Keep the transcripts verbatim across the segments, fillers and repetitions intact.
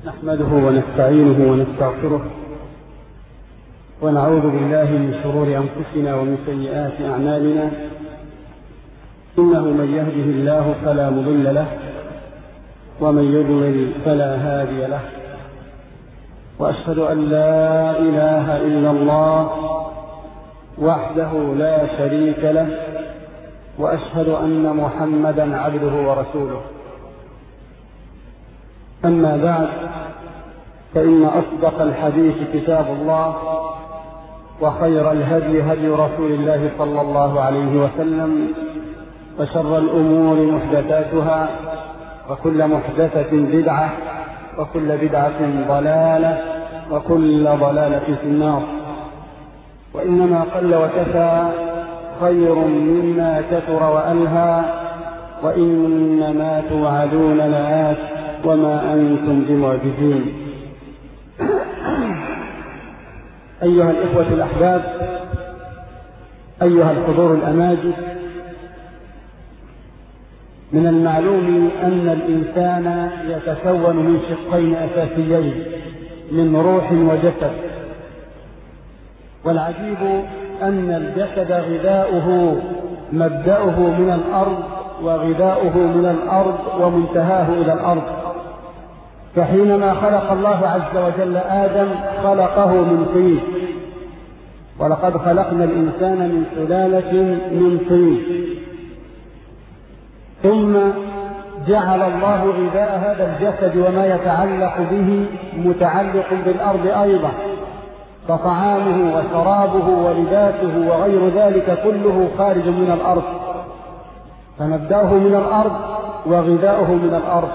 نحمده ونستعينه ونستغفره ونعوذ بالله من شرور أنفسنا ومن سيئات أعمالنا. إنه من يهده الله فلا مضل له ومن يضلل فلا هادي له، وأشهد أن لا إله إلا الله وحده لا شريك له، وأشهد أن محمدا عبده ورسوله. أما بعد، فإن أصدق الحديث كتاب الله، وخير الهدي هدي رسول الله صلى الله عليه وسلم، وشر الأمور محدثاتها، وكل محدثة بدعة، وكل بدعة ضلالة، وكل ضلالة في النار. وإنما قل وكفى خير مما كثر وألهى، وإنما توعدون لآت وما أنتم بمعجزين. أيها الإخوة الأحباب، أيها الحضور الأماجد، من المعلوم أن الإنسان يتكون من شقين أساسيين، من روح وجسد. والعجيب أن الجسد غذاؤه مبدأه من الأرض، وغذاؤه من الأرض ومنتهاه إلى الأرض. فحينما خلق الله عز وجل آدم خلقه من طين، ولقد خلقنا الإنسان من سلالة من طين. ثم جعل الله غذاء هذا الجسد وما يتعلق به متعلق بالأرض أيضا، فطعامه وشرابه ولباسه وغير ذلك كله خارج من الأرض، فمبدأه من الأرض وغذاؤه من الأرض.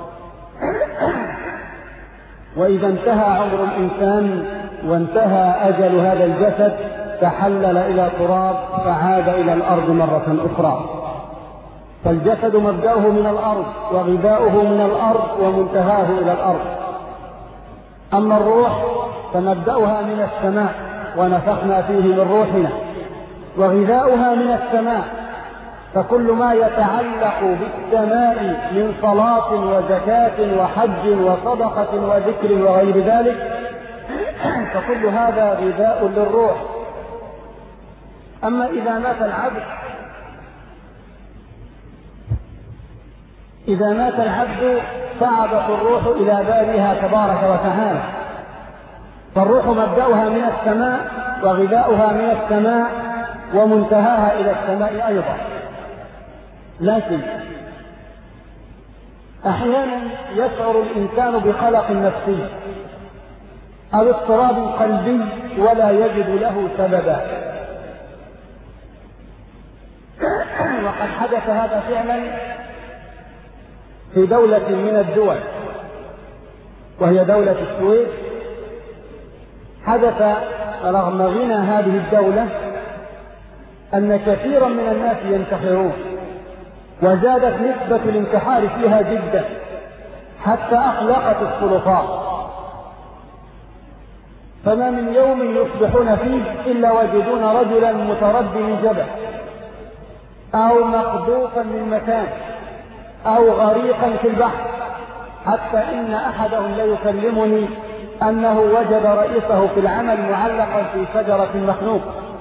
وإذا انتهى عمر الإنسان وانتهى أجل هذا الجسد تحلل إلى تراب فعاد إلى الأرض مرة أخرى. فالجسد مبدأه من الأرض وغذاؤه من الأرض ومنتهاه إلى الأرض. أما الروح فمبدأها من السماء، ونفخنا فيه من روحنا، وغذاؤها من السماء. فكل ما يتعلق بالسماء من صلاة وزكاة وحج وصدقة وذكر وغير ذلك فكل هذا غذاء للروح. أما إذا مات العبد إذا مات العبد صعدت الروح إلى بارئها تبارك وتعالى. فالروح مبدأها من السماء وغذاؤها من السماء ومنتهاها إلى السماء أيضا. لكن أحيانا يشعر الإنسان بقلق نفسي أو اضطراب قلبي ولا يجد له سببا. وقد حدث هذا فعلا في دولة من الدول، وهي دولة السويد. حدث رغم غنى هذه الدولة أن كثيرا من الناس ينتحرون، وزادت نسبة الانتحار فيها جدا حتى أقلقت السلطات. فما من يوم يصبحون فيه إلا وجدون رجلا متردي من جبل، أو مقذوفا من مكان، أو غريقا في البحر. حتى إن أحدهم ليكلمني أنه وجد رئيسه في العمل معلقا في شجرة مخنوق.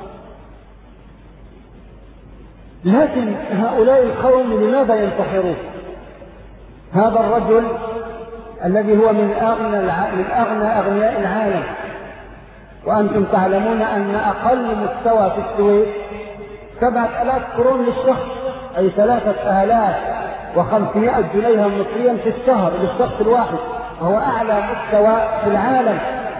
لكن هؤلاء القوم لماذا ينتحرون؟ هذا الرجل الذي هو من أغنى من أغنى أغنياء العالم، وأنتم تعلمون أن أقل مستوى في السويد سبعة آلاف كرون للشخص، أي ثلاثة آلاف وخمسمائة جنيه مصريا في الشهر للشخص الواحد، وهو أعلى مستوى في العالم.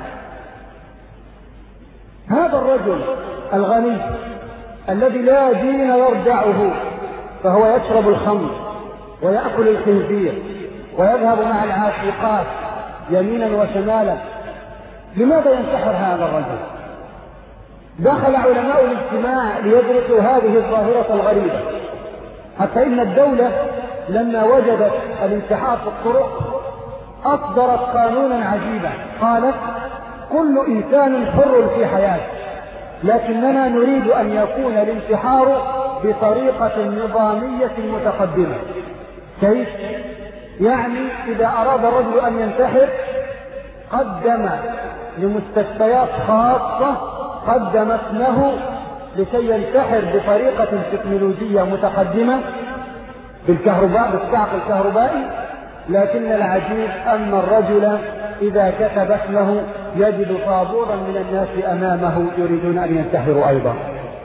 هذا الرجل الغني الذي لا دين يرجعه، فهو يشرب الخمر ويأكل الخنزير ويذهب مع العاشقات يمينا وشمالا. لماذا ينتحر هذا الرجل؟ دخل علماء الاجتماع ليدرسوا هذه الظاهرة الغريبة، حتى إن الدولة لما وجدت الانتحار في الطرق أصدرت قانونا عجيبا، قالت: كل إنسان حر في حياته، لكننا نريد أن يكون الانتحار بطريقة نظامية متقدمة. كيف؟ يعني إذا أراد الرجل أن ينتحر قدم لمستشفيات خاصة قدم اسمه لكي ينتحر بطريقة تكنولوجية متقدمة بالكهرباء بالصعق الكهربائي، لكن العجيب أن الرجل إذا كتب اسمه يجد طابورا من الناس أمامه يريدون أن ينتحروا أيضا.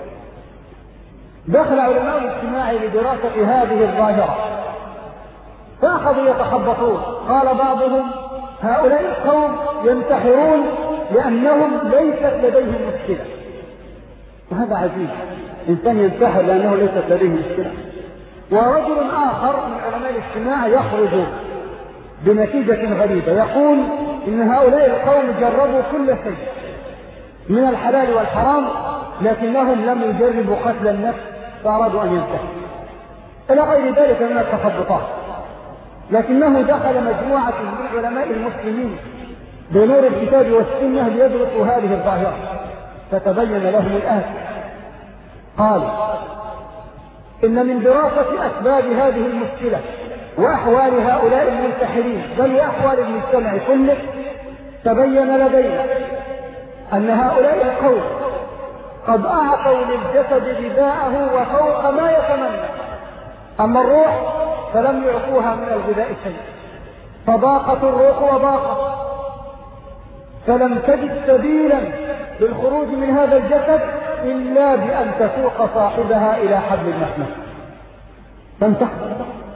دخل علماء الاجتماع لدراسة هذه الظاهرة فأخذوا يتخبطون. قال بعضهم هؤلاء القوم ينتحرون لأنهم ليست لديهم مشكلة. وهذا عجيب، إنسان ينتحر لأنه ليست لديه مشكلة. ورجل آخر من علماء الاجتماع يخرج بنتيجة غريبة يقول إن هؤلاء القوم جربوا كل شيء من الحلال والحرام لكنهم لم يجربوا قتل النفس فأرادوا أن ينتحروا إلى غير ذلك من التخبطات. لكنه دخل مجموعة من علماء المسلمين بنور الكتاب والسنة ليدرسوا هذه الظاهرة فتبين لهم الآتي. قال إن من دراسة أسباب هذه المشكلة وأحوال هؤلاء المنتحرين بل وأحوال المجتمع كله تبين لدينا أن هؤلاء القوم قد أعطوا للجسد غذاءه وفوق ما يتمنى، أما الروح فلم يعطوها من الغذاء شيء، فضاقت الروح وضاقت، فلم تجد سبيلا للخروج من هذا الجسد إلا بأن تسوق صاحبها إلى حبل المحمل فانتحر.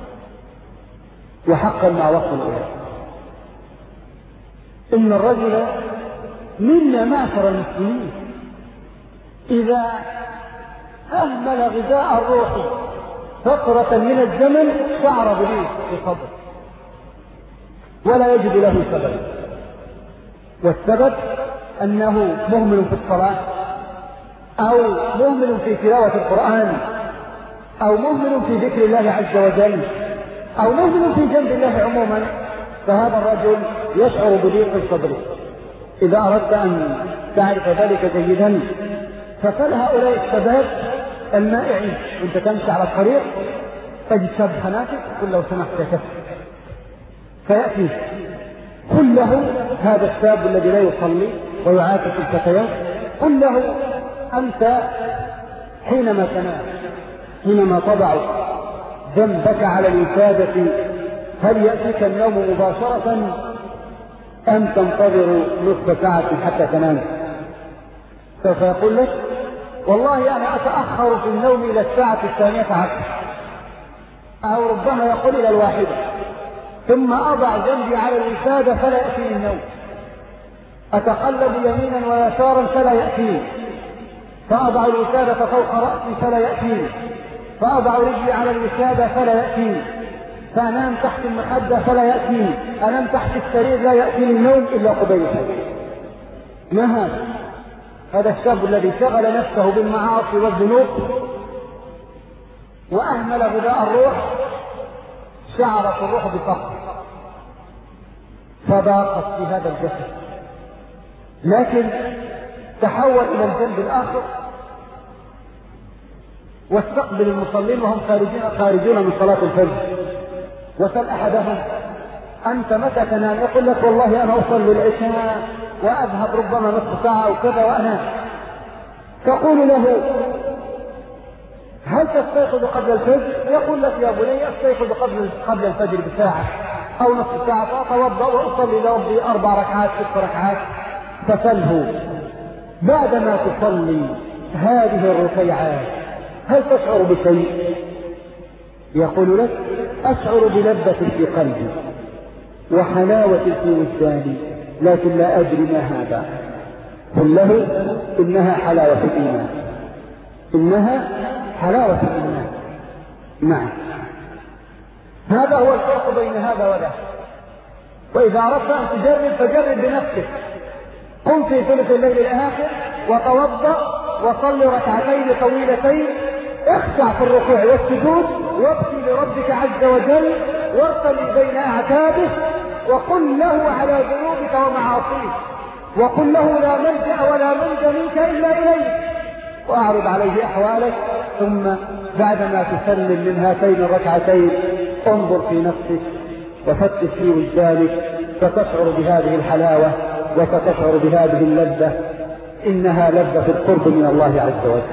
وحقا مع وصل إليه إن الرجل منا معشر المسلمين إذا أهمل غذاء الروح فترة من الزمن شعر بضيق في صدره ولا يجد له سبب، والسبب أنه مهمل في الصلاة أو مهمل في تلاوة القرآن أو مهمل في ذكر الله عز وجل أو مهمل في جنب الله عموما، فهذا الرجل يشعر بضيق في صدره. إذا أردت أن تعرف ذلك جيدا فسل هؤلاء الشباب المائعين وانت تمشي على الطريق تجد شاب خنافق قل لو سمحت يا كفر فيأتي قل له هذا الشاب الذي لا يصلي ويعاكس الفتيات قل له أنت حينما تنام حينما تضع جنبك على الوسادة هل يأتيك النوم مباشرة أم تنتظر نصف ساعة حتى تنام؟ سوف يقول لك والله أنا أتأخر في النوم إلى الساعة الثانية عشر أو ربما يقول إلى الواحدة ثم أضع جنبي على الوسادة فلا يأتيني النوم، أتقلب يمينا ويسارا فلا يأتيني، فأضع الوسادة فوق رأسي فلا يأتيني، فأضع رجلي على الوسادة فلا يأتيني، فأنام تحت المخدة فلا يأتيني، أنام تحت السرير لا يأتيني النوم إلا قبيل. ما هذا؟ هذا الشاب الذي شغل نفسه بالمعاصي والذنوب وأهمل غذاء الروح، شعرت الروح بفقر فضاقت في هذا الجسد، لكن تحول إلى الجنب الآخر واستقبل المصلين وهم خارجين خارجون من صلاة الفجر وسأل أحدهم أنت متى تنام؟ يقول لك والله أنا أصلي العشاء وأذهب ربما نصف ساعة وكذا وأنام. تقول له هل تستيقظ قبل الفجر؟ يقول لك يا بني أستيقظ قبل قبل الفجر بساعة أو نصف ساعة فأتوضأ وأصلي لربي أربع ركعات ست ركعات. فسله بعدما تصلي هذه الركيعات هل تشعر بشيء؟ يقول لك أشعر بلذة في قلبي وحلاوة في وجداني لكن لا أدري ما هذا. قل له إنها حلاوة الإيمان، إنها حلاوة الإيمان. نعم، هذا هو الفرق بين هذا وذاك. وإذا أردت أن تجرب فجرب بنفسك، قم في ثلث الليل الآخر وتوضأ وصل ركعتين طويلتين، اخشع في الركوع والسجود وابكي لربك عز وجل وارتمي بين أعتابه وقل له على ذنوبك ومعاصيك وقل له لا ملجأ ولا منجا منك إلا إليك وأعرض عليه أحوالك. ثم بعدما تسلم من هاتين الركعتين انظر في نفسك وفتش في وجدانك ستشعر بهذه الحلاوة وستشعر بهذه اللذة، إنها لذة القرب من الله عز وجل.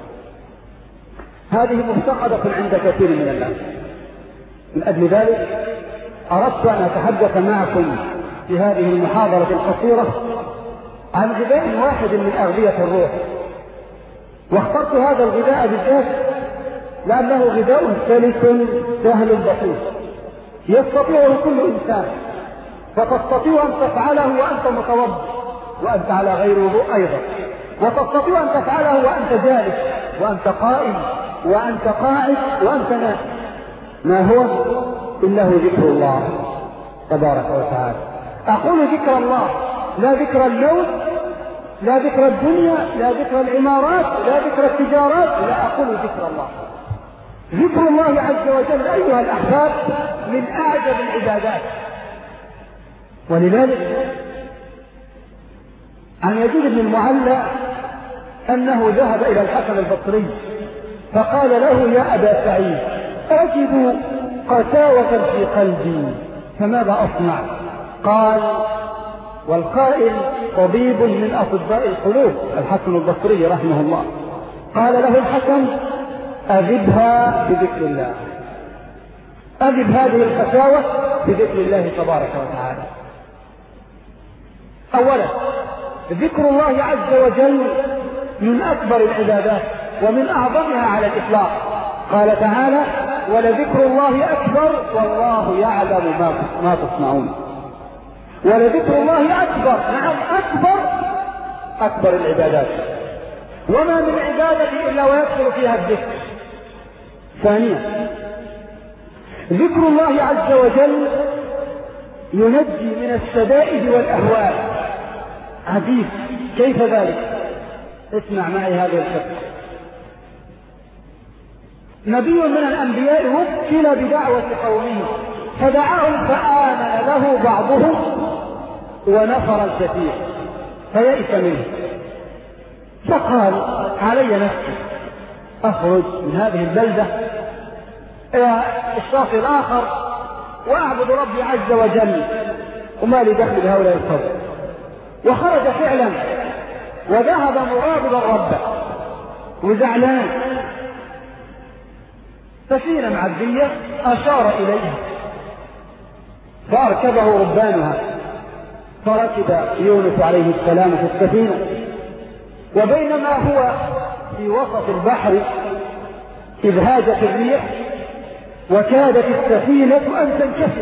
هذه مفتقدة عند كثير من الناس. من أجل ذلك أردت أن أتحدث معكم في هذه المحاضرة القصيرة عن غذاء واحد من أغذية الروح، واخترت هذا الغذاء بالذات لأنه غذاء سلس سهل بسيط يستطيعه كل إنسان، فتستطيع أن تفعله وأنت متوضئ وأنت على غير وضوء أيضا، وتستطيع أن تفعله وأنت جالس وأنت قائم وأنت قاعد وأنت نائم. ما هو إلا هو ذكر الله تبارك وتعالى. أقول ذكر الله، لا ذكر اللون، لا ذكر الدنيا، لا ذكر العمارات، لا ذكر التجارات، لا، أقول ذكر الله. ذكر الله عز وجل أيها الأحباب من أعجب العبادات. ولذلك عن يزيد بن المعلى أنه ذهب إلى الحسن البصري فقال له: يا أبا سعيد، أجد قساوة في قلبي فماذا أصنع؟ قال: والقائل طبيب من أطباء القلوب الحسن البصري رحمه الله. قال له الحسن: أذبها بذكر الله، أذب هذه القساوة بذكر الله تبارك وتعالى. أولا ذكر الله عز وجل من أكبر العبادات ومن أعظمها على الإطلاق. قال تعالى: ولذكر الله أكبر والله يعلم ما تصنعون. ولذكر الله أكبر، نعم أكبر، أكبر العبادات، وما من عبادة إلا ويدخل فيها الذكر. ثانيا ذكر الله عز وجل ينجي من الشدائد والأهوال. عجيب، كيف ذلك؟ اسمع معي هذا الفقه. نبي من الأنبياء وكل بدعوة قومه فدعاهم فآمن له بعضهم ونفر الكثير فيئس منه، فقال: علي نفسي أخرج من هذه البلدة إلى الشاطئ الآخر وأعبد ربي عز وجل وما لي دخل بهؤلاء القوم. وخرج فعلا وذهب مراقبا ربه وزعلان. سفينة معدية أشار إليها فأركبه ربانها، فركب يونس عليه السلام في السفينة، وبينما هو في وسط البحر إذ هاجت الريح وكادت السفينة أن تنكسر،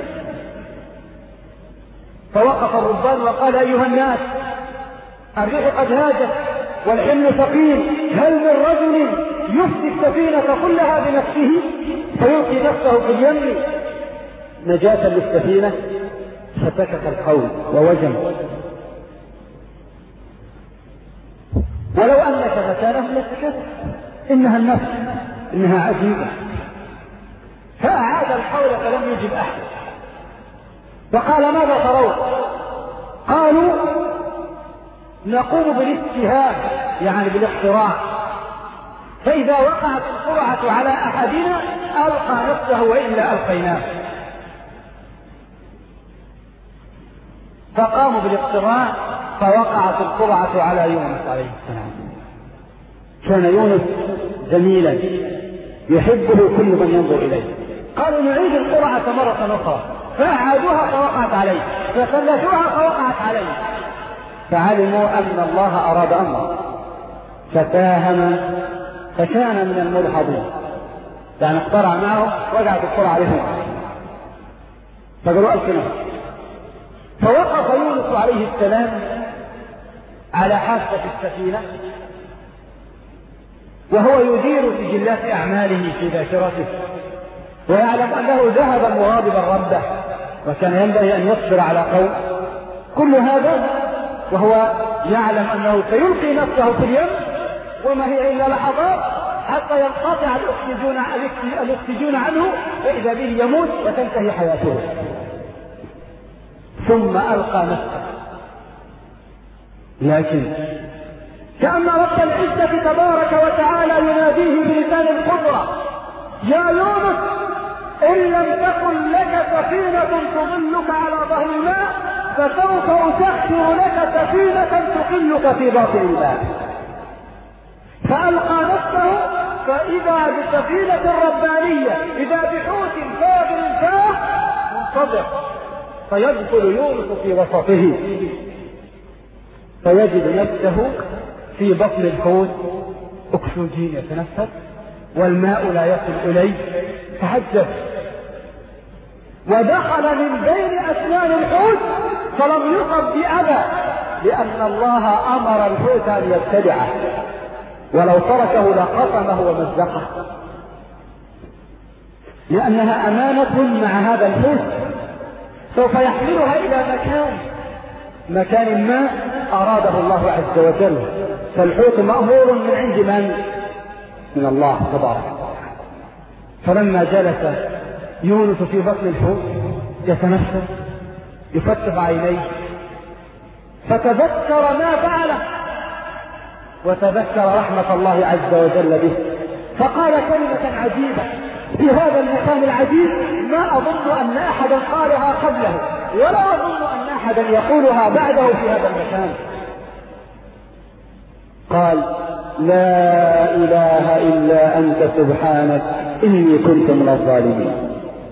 فوقف الربان وقال: أيها الناس، الريح قد هاجت والحمل ثقيل، هل من رجل يفدي السفينة كلها بنفسه فيلقي نفسه في اليم نجاة للسفينة؟ فسكت القوم ووجم. ولو أنك مكانه لسكت، إنها النفس، إنها عجيبة. فأعاد الحول فلم يجب أحد، فقال: ماذا ترون؟ قالوا: نقوم بالاجتهاد، يعني بالاختراع، فإذا وقعت القرعة على أحدنا ألقى نفسه وإلا ألقيناه. فقاموا بالاختراع فوقعت القرعة على يونس عليه السلام. كان يونس جميلا يحبه كل من ينظر إليه. قالوا: نعيد القرعة مرة أخرى، فأعادوها فوقعت عليه، فثلثوها فوقعت عليه، فعلموا أن الله أراد أمره فتاهم فكان من الملحظين، يعني اخترع معه وقعت القرعة عليهم فقالوا: ألقنا. فوقف يونس عليه السلام على حافة السفينة وهو يدير سجلات أعماله في ذاكرته، ويعلم أنه ذهب مغاضبا ربه وكان ينبغي أن يصبر على قوم. كل هذا وهو يعلم أنه سيلقي نفسه في اليم وما هي إلا لحظات حتى ينقطع الأكسجين الأكسجين عنه فإذا به يموت وتنتهي حياته. ثم ألقى نفسه، لكن كأن رب العزة تبارك وتعالى يناديه بلسان القدرة: يا يونس إن لم تكن لك سفينة تظلك على ظهر الماء فسوف أسخر لك سفينة تقلك في باطن الماء. فألقى نفسه فإذا بسفينة ربانية إذا بحوت فاضل فاه منتظر، فيدخل يونس في وسطه فيجد نفسه في بطن الحوت، أكسجين يتنفس والماء لا يصل إليه، تهجس ودخل من بين أسنان الحوت فلم يصب بأذى، لأن الله أمر الحوت أن يبتلعه، ولو تركه لقطمه ومزقه، لأنها أمانة مع هذا الحوت سوف يحملها إلى مكان مكان ما أراده الله عز وجل. فالحوت مأمور من عند من؟ من الله تبارك وتعالى. فلما جلس يونس في بطن الحوت يتنفس يفتح عينيه فتذكر ما فعله وتذكر رحمة الله عز وجل به، فقال كلمة عجيبة في هذا المكان العجيب ما أظن أن أحدا قالها قبله ولا أظن أن أحدا يقولها بعده في هذا المكان. قال: لا إله إلا أنت سبحانك إني كنت من الظالمين.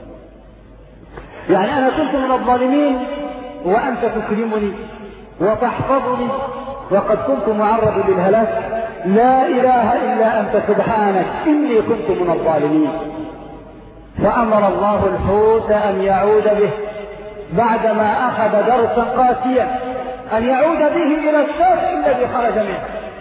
يعني أنا كنت من الظالمين وأنت تكرمني وتحفظني وقد كنت معرض للهلاك. لا إله إلا أنت سبحانك إني كنت من الظالمين. فأمر الله الحوت أن يعود به بعدما أخذ درسا قاسيا، أن يعود به إلى الشاطئ الذي خرج منه.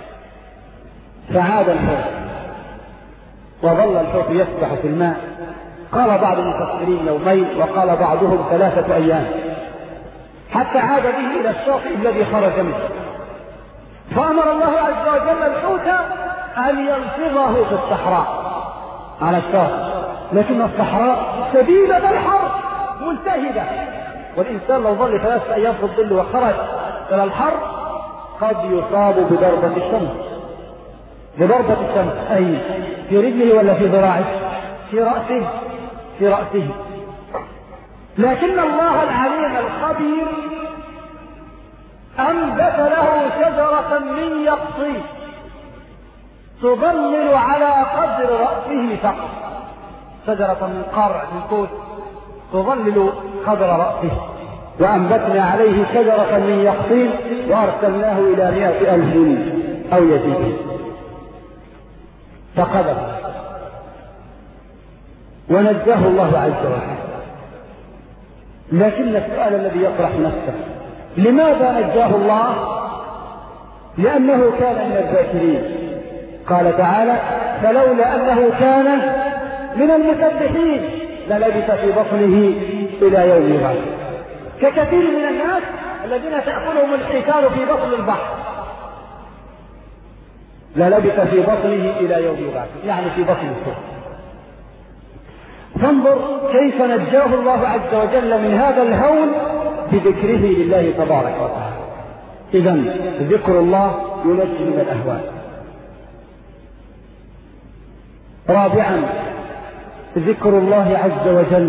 فعاد الحوت وظل الحوت يسبح في الماء. قال بعض المفسرين يومين وقال بعضهم ثلاثة أيام حتى عاد به إلى الشاطئ الذي خرج منه. فأمر الله عز وجل الحوت أن ينفضه في الصحراء على الشاطئ، لكن الصحراء شديدة الحر ملتهبة، والإنسان لو ظل ثلاثة أيام في الظل وخرج إلى الحر قد يصاب بضربة الشمس. بضربة الشمس أي في رجله ولا في ذراعه؟ في رأسه في رأسه. لكن الله العليم الخبير أنبت له شجرة من يقطين تظلل على قدر رأسه فقط، شجرة من قرع من توت تظلل قدر رأسه. وأنبتنا عليه شجرة من يقطين وأرسلناه إلى مئة ألف أو يزيد. فقذف ونجاه الله عز وجل. لكن السؤال الذي يطرح نفسه: لماذا نجاه الله؟ لأنه كان من الذاكرين. قال تعالى: فلولا أنه كان من المسبحين للبث في بطنه إلى يوم يبعث. ككثير من الناس الذين تأكلهم الحيتان في بطن البحر، للبث في بطنه إلى يوم يبعث، يعني في بطن الحوت. فانظر كيف نجاه الله عز وجل من هذا الهول بذكره لله تبارك وتعالى. إذن ذكر الله ينجي من الأهوال. رابعا ذكر الله عز وجل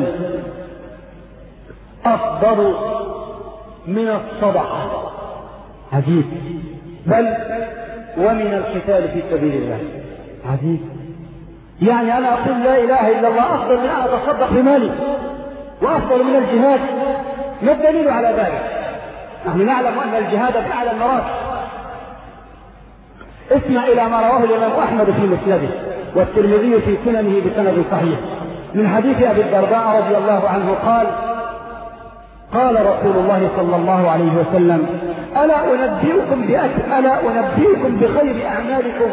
أفضل من الصدقة، عجيب، بل ومن القتال في سبيل الله، عجيب. يعني أنا أقول لا إله إلا الله أفضل من أن أتصدق بمالي وأفضل من الجهاد. ما الدليل على ذلك؟ نحن نعلم أن الجهاد بأعلى المراتب. اسمع إلى ما رواه الإمام أحمد في مسنده والترمذي في سننه بسند صحيح من حديث أبي الدرداء رضي الله عنه قال: قال رسول الله صلى الله عليه وسلم: ألا أنبئكم بأكل ألا أنبئكم بخير أعمالكم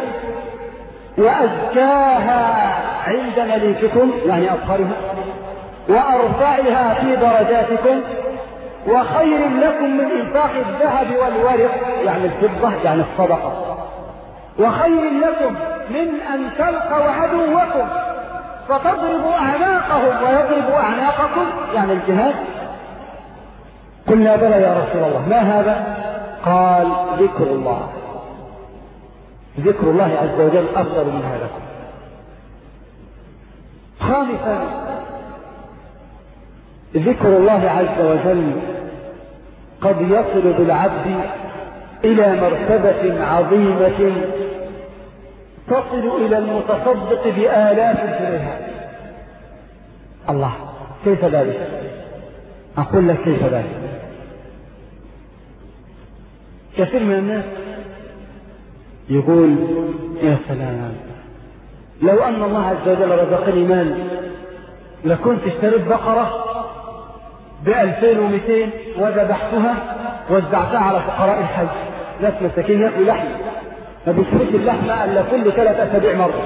وأزكاها عند مليككم، يعني أطهرها، وأرفعها في درجاتكم، وخير لكم من إنفاق الذهب والورق، يعني الفضة يعني الصدقة، وخير لكم من أن تلقوا عدوكم فتضربوا أعناقهم ويضربوا أعناقكم، يعني الجهاد. قلنا: بلى يا رسول الله، ما هذا؟ قال: ذكر الله. ذكر الله عز وجل أفضل من هذا. خامسا ذكر الله عز وجل قد يصل بالعبد إلى مرتبة عظيمة تصل إلى المتصدق بآلاف الجنيهات. الله، كيف ذلك؟ أقول لك كيف ذلك. كثير من الناس يقول يا سلام، لو أن الله عز وجل رزقني مال لكنت اشتريت بقرة بألفين ومئتين وذبحتها وزعتها على فقراء الحج، ناس مساكين ياكلوا لحم ما بيشوفوش اللحمة إلا كل ثلاث أسابيع مرة،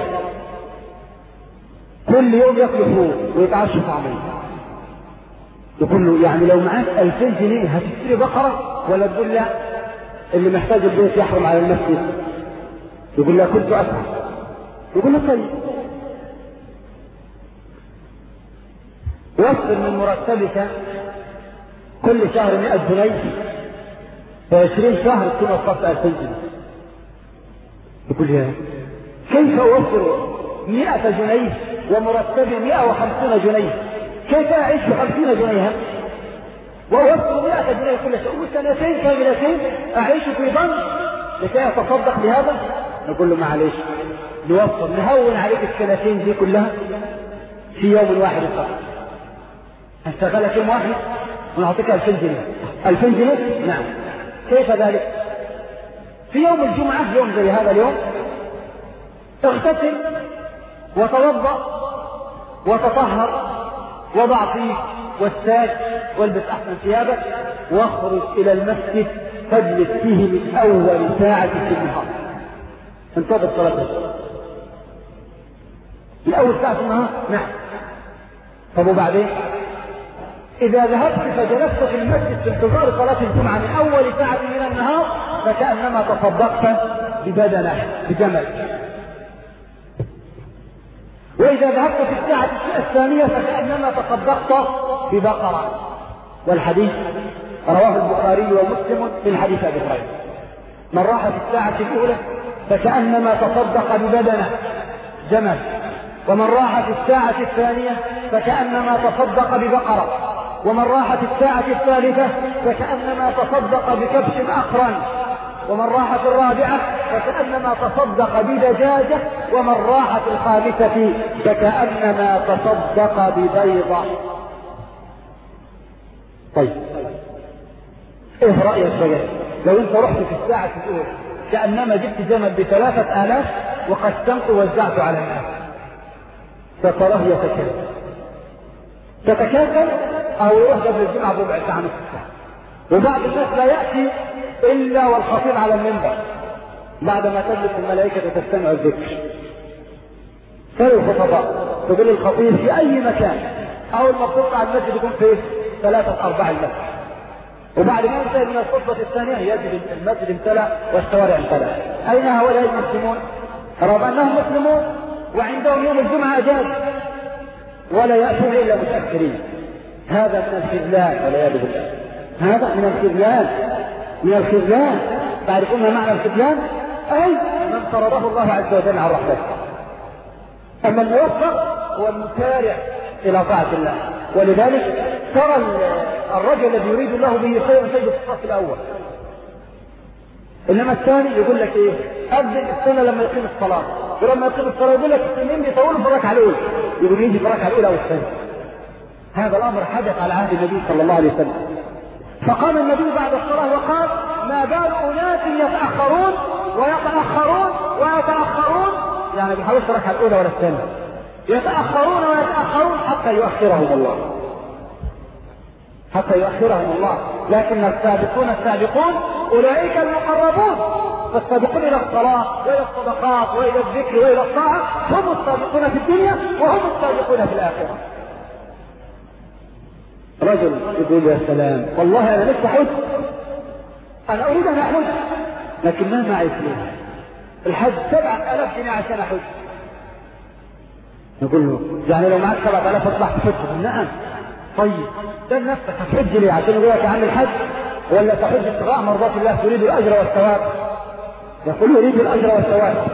كل يوم ياكلوا فوق ويتعشوا طعمين. يقول له يعني لو معاك ألفين جنيه هتشتري بقرة ولا تقول لا اللي محتاج البيت يحرم على المسجد؟ يقول لا كنت أفعل. يقول له طيب وفر من مرتبك كل شهر مئة جنيه في عشرين شهر تكون وفرت ألفين جنيه. يقول يا كيف أوفر مئة جنيه ومرتبي مئة وخمسين جنيه؟ كيف أعيش بخمسين جنيها وأوفر مئة جنيه كل شهر وسنتين كاملتين أعيش في ضنك لكي أتصدق بهذا؟ نقول له معلش نوفر نهون عليك السنتين دي كلها في يوم واحد فقط. هشتغلك يوم واحد ونعطيك ألفين جنيه. ألفين جنيه؟ نعم. كيف ذلك؟ في يوم الجمعة، يوم زي هذا اليوم، اغتسل وتوضأ وتطهر وضع فيه والساج والبس أحسن ثيابك واخرج إلى المسجد تجلس فيه من أول ساعة في النهار. انتظر صلاة الفجر من أول ساعة في النهار. نعم. طب وبعدين؟ إذا ذهبت فجلست في المسجد في انتظار صلاة الجمعة من أول ساعة من النهار فكأنما تصدقت ببدنة بجمل. وإذا ذهبت في الساعة الثانية فكأنما تصدقت ببقرة. والحديث رواه البخاري ومسلم في الحديث أبي هريرة. من راح في الساعة الأولى فكأنما تصدق ببدنة جمل، ومن راح في الساعة الثانية فكأنما تصدق ببقرة، ومن راح في الساعة الثالثة فكأنما تصدق بكبش أقرن، ومن راح في الرابعة فكأنما تصدق بدجاجة، ومن راح في الخامسة فكأنما تصدق ببيضة. طيب ايه رأيك بقى لو انت رحت في الساعة الأولى كأنما جبت جمل بثلاثة آلاف وقسمت ووزعته على الناس، فتراه يتكلم تتكلم او يروح قبل الجمعة بربع ساعة نصف ساعة، وبعض الناس لا يأتي إلا والخطيب على المنبر بعد ما تجلس الملائكة تستمع الذكر. سألوا الخطباء تقول الخطيب في أي مكان أول ما تطلع المسجد يكون فيه ثلاثة أرباع المسجد، وبعد ما ينتهي من الخطبة الثانية يجد المسجد امتلأ والشوارع امتلأ. أين هؤلاء المسلمون؟ رغم أنهم مسلمون وعندهم يوم الجمعة أجازة ولا يأتون إلا متأخرين. هذا من الخذلان والعياذ بالله، هذا من الخذلان من الخذلان. تعرفون ما معنى الخذلان؟ أي من طرده الله عز وجل عن رحمته. أما الموفق هو المسارع إلى طاعة الله. ولذلك ترى الرجل الذي يريد الله به خير سيد في الصف الأول، إنما الثاني يقول لك إيه؟ أبدأ السنة لما يقيم الصلاة، ولما يقيم الصلاة يقول لك السنين بيطولوا في الركعة الأولى، يقول يجي في الركعة الأولى والثانية. هذا الأمر حدث على عهد النبي صلى الله عليه وسلم. فقام النبي بعد الصلاة وقال: ما بال أناس يتأخرون ويتأخرون ويتأخرون، يعني بيحاولوا الركعة الأولى ولا الثانية، يتأخرون ويتأخرون حتى يؤخرهم الله، حتى يؤخرهم الله. لكن السابقون السابقون أولئك المقربون، فالسابقون إلى الصلاة وإلى الصدقات وإلى الذكر وإلى الطاعة هم السابقون في الدنيا وهم السابقون في الآخرة. رجل يقول: يا سلام، والله أنا لسه حج، أنا أريد أن أحج لكن ما معي فلوس، الحج سبعة آلاف جنيه عشان أحج. نقول له: يعني لو معك سبعة آلاف اطلع تحج؟ نعم. طيب ده نفسك هتحج ليه؟ عشان يقول لك عن الحج ولا تحج ابتغاء مرضات الله تريد الأجر والثواب؟ يقول يريد الأجر والثواب.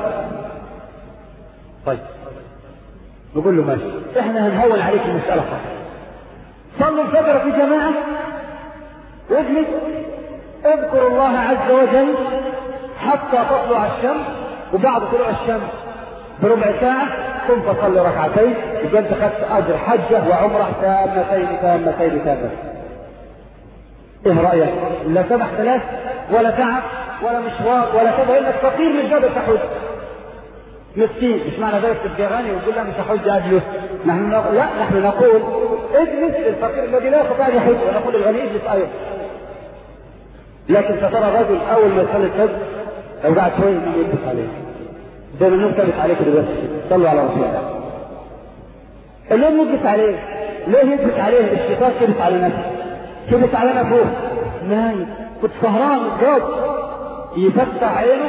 طيب نقول له: ماشي، احنا هنهون عليك المسألة خالص، صلوا الفجر في جماعة واجلس اذكر الله عز وجل حتى تطلع الشمس، وبعد طلوع الشمس بربع ساعة ثم تصلي ركعتين، يبقى انت خدت اجر حجة وعمرة تامتين تامتين تامتين. ايه رأيك؟ لا سبع ثلاث ولا تعب ولا مشوار ولا كذا، انك فقير مش قادر تحج. مسكين مش معنى ذلك تبقى غني وتقول لا مش هحج اجلس. نحن نقول لا، نحن نقول اجلس الفقير الذي لا يستطيع ان يحج، ونقول الغني اجلس ايضا. لكن فترى رجل اول ما يصلي الفجر لو قاعد شويه ما يلبس عليه زي ما الناس كانت عليك دلوقتي. صلوا على رسول الله. اليوم يلبس عليه ليه؟ يلبس عليه الشيطان كبس على نفسه، كبس على نفسه نايم، كنت سهران الجواب يفتح عينه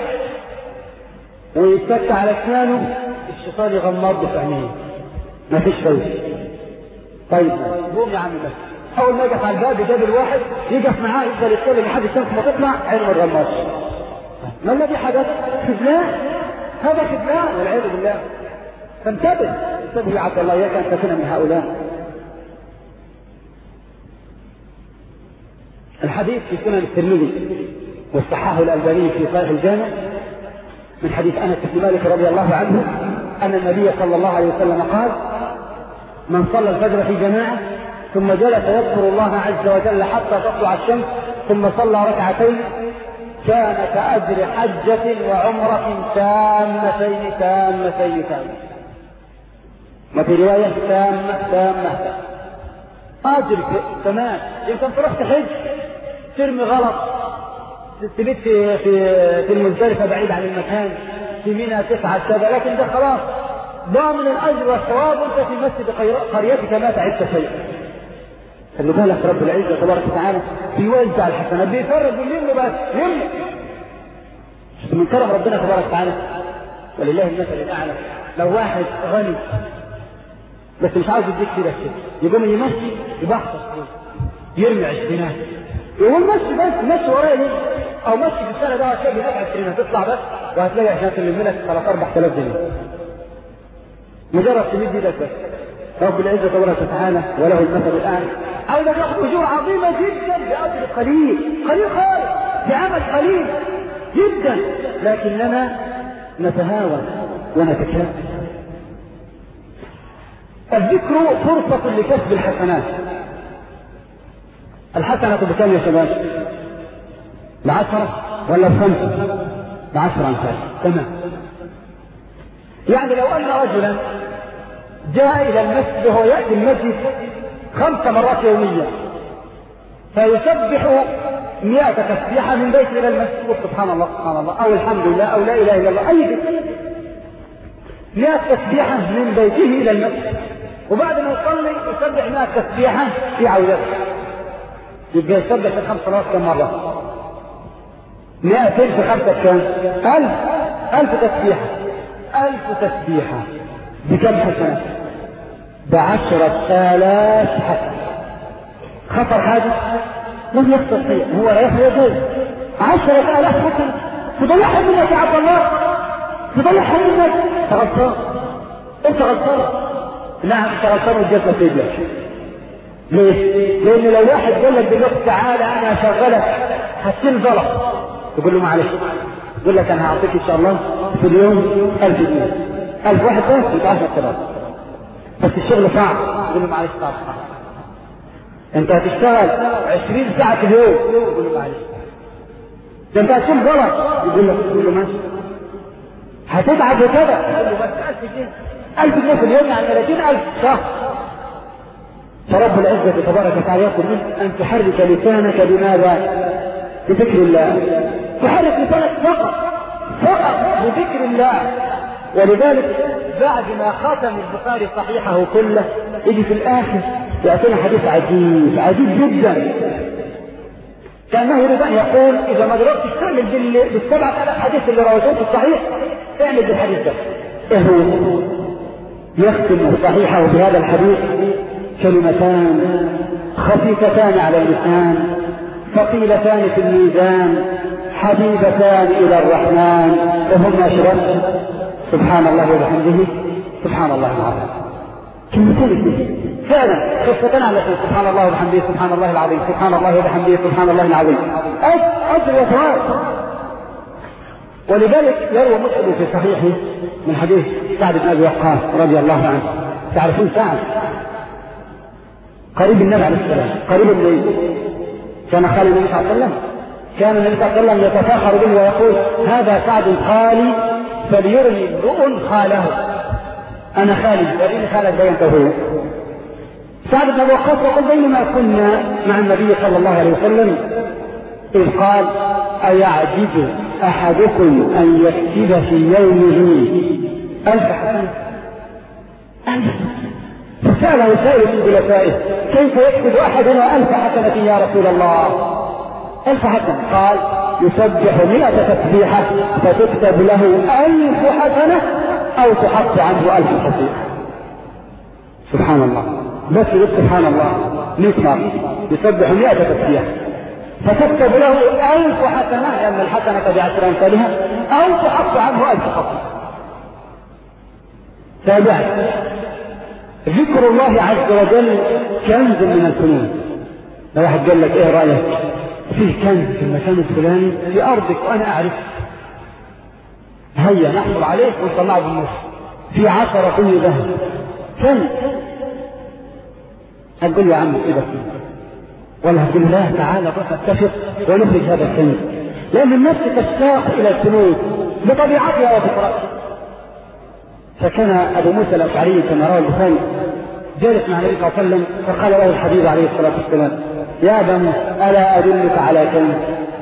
ويتك على اسنانه، الشيطان يغمض في عينيه ما فيش فايده. طيب قوم يا عم بس. اول ما يقف على الباب يجاب الواحد يقف معاه يفضل يتكلم لحد الشمس ما تطلع عينه ما تغمضش. ما الذي حدث؟ خذلان، هذا خذلان والعياذ بالله. فانتبه انتبه يا عبد الله، اياك ان تكون من هؤلاء. الحديث في سنن الترمذي والصحاح الألباني في صحيح الجامع من حديث أنس بن مالك رضي الله عنه أن النبي صلى الله عليه وسلم قال: من صلى الفجر في جماعة ثم جلس يذكر الله عز وجل حتى تطلع الشمس ثم صلى ركعتين كان كأجر حجة وعمرة تامتين تامتين تامة. وفي رواية تامة تامة أجر تمام. يمكن تروح تحج ترمي غلط، تبيت في في المزدلفة بعيد عن المكان، في منى تسعة كذا، لكن ده خلاص ضامن الأجر والثواب وأنت في مسجد قريتك ما تعبت شيئا. خلي بالك رب العزة تبارك وتعالى بيوزع الحسنات، بيفرج ويلم بس يلم. من كرم ربنا تبارك وتعالى ولله المثل الأعلى، لو واحد غني بس مش عاوز يديك كده يقوم يمشي يبحث يرمي عشرينات، يقول مشي بس مشي ورايا ليه؟ او مشي في السنه ده هتلاقي هناك عشرينات تطلع بس وهتلاقي عشان تلم لك ثلاث اربع آلاف جنيه مجرد تمد ايدك بس. رب العزه تبارك وتعالى وله المثل الاعلى عاوز ياخذ اجور عظيمه جدا باجر قليل قليل خالص بعمل قليل جدا، لكننا نتهاون ونتكلم. الذكر فرصة لكسب الحسنات. الحسنة بكم يا شباب؟ بعشرة ولا بخمسة؟ بعشرة أمثال. تمام. يعني لو أن رجلا جاء إلى المسجد وهو يأتي المسجد خمس مرات يوميا فيسبح مئة تسبيحة من بيته إلى المسجد، سبحان الله سبحان الله أو الحمد لله أو لا إله إلا الله، أي ذكر، مئة تسبيحة من بيته إلى المسجد، وبعد ما يصلي يسبح مئة تسبيحة في عودته، يبقى يسبح في خمس صلوات كم مرة؟ مئتين في خمسة كم؟ ألف ألف تسبيحة ألف تسبيحة بكم حسنة؟ بعشرة آلاف حسنة. خطر حاجة؟ لم يخطر شيء، هو لا يخطر. عشرة آلاف حسنة تضيعها منك يا عبد الله، تضيعها منك. تغلطان انت غلطان. نعم انت غلطان والجزمة في يدك. ليه؟ لان لو واحد قال لك دلوقتي تعالى انا اشغلك هتشيل غلط، تقول له معلش، يقول لك انا هعطيك ان شاء الله في اليوم ألف جنيه، ألف واحد بس يبقى عشرة آلاف، بس الشغل صعب، تقول له معلش صعب صعب. انت هتشتغل عشرين ساعة في اليوم، يقول له معلش. ده انت هتشيل غلط، يقول له يقول له ماشي. هتتعب وكذا، يقول له بس ألف جنيه، ألف جنيه في اليوم يعني ثلاثين ألف شهر. فرب العزة تبارك وتعالى يقول أن تحرك لسانك بماذا؟ بذكر الله. تحرك لسانك فقط فقط بذكر الله. ولذلك بعد ما ختم البخاري صحيحه كله يجي في الآخر يأتينا حديث عجيب عجيب جدا، كأنه يريد أن يقول إذا ما قدرتش تعمل بالسبعة آلاف حديث اللي رويتهم في الصحيح اعمل بالحديث ده. إيه هو؟ يختم صحيحه بهذا الحديث كلمتان خفيفتان على اللسان ثقيلتان في الميزان حبيبتان إلى الرحمن وهما شرف سبحان الله وبحمده سبحان الله العظيم. كلمتين فعلا خفتنا على سبحان الله وبحمده سبحان الله العظيم، سبحان الله وبحمده سبحان الله العظيم، أجر وثواب. ولذلك يروى مسلم في صحيحه من حديث سعد بن أبي وقاص رضي الله عنه. تعرفون سعد قريب النبي عليه السلام، قريب الليل، كان خالي النبي صلى الله عليه وسلم، كان النبي صلى الله عليه وسلم يتفاخر به ويقول هذا سعد خالي فليرني امرؤ خاله، أنا خالي وريني خالك بينته هو. سعد بن أبي وقاص يقول بينما كنا مع النبي صلى الله عليه وسلم إذ قال أيعجز أحدكم أن يكتب في يومه ألف حسنة؟ فسأله سائل من جلسائه كيف يكتب أحدنا ألف حسنة يا رسول الله؟ ألف حسنة. قال يسبح مئة تسبيحة فتكتب له ألف حسنة أو تحط عنه ألف خطيئة. سبحان الله، بس سبحان الله مئة مرة يسبح مئة تسبيحة فتكتب له ألف حسنة، لأن الحسنة بعشر أمثالها، أو تحط عنه ألف خطيئة. تابعت ذكر الله عز وجل كنز من الكنوز. لو واحد قال لك ايه رأيك فيه كنز في المكان الفلاني في أرضك وأنا أعرف، هيا نحصل عليه ونطلعه بالنص في عشرة كل ذهب كنز. هتقول يا عم كده ولا هتقول الله تعالى بس اتفق ونخرج هذا الكنز، لأن النفس تشتاق إلى الكنوز بطبيعتها وفطرتها. فكان أبو موسى الأشعري كما روى البخاري جالس مع النبي صلى الله عليه وسلم فقال له الحبيب عليه الصلاة والسلام يا أبا موسى ألا أدلك على كنز؟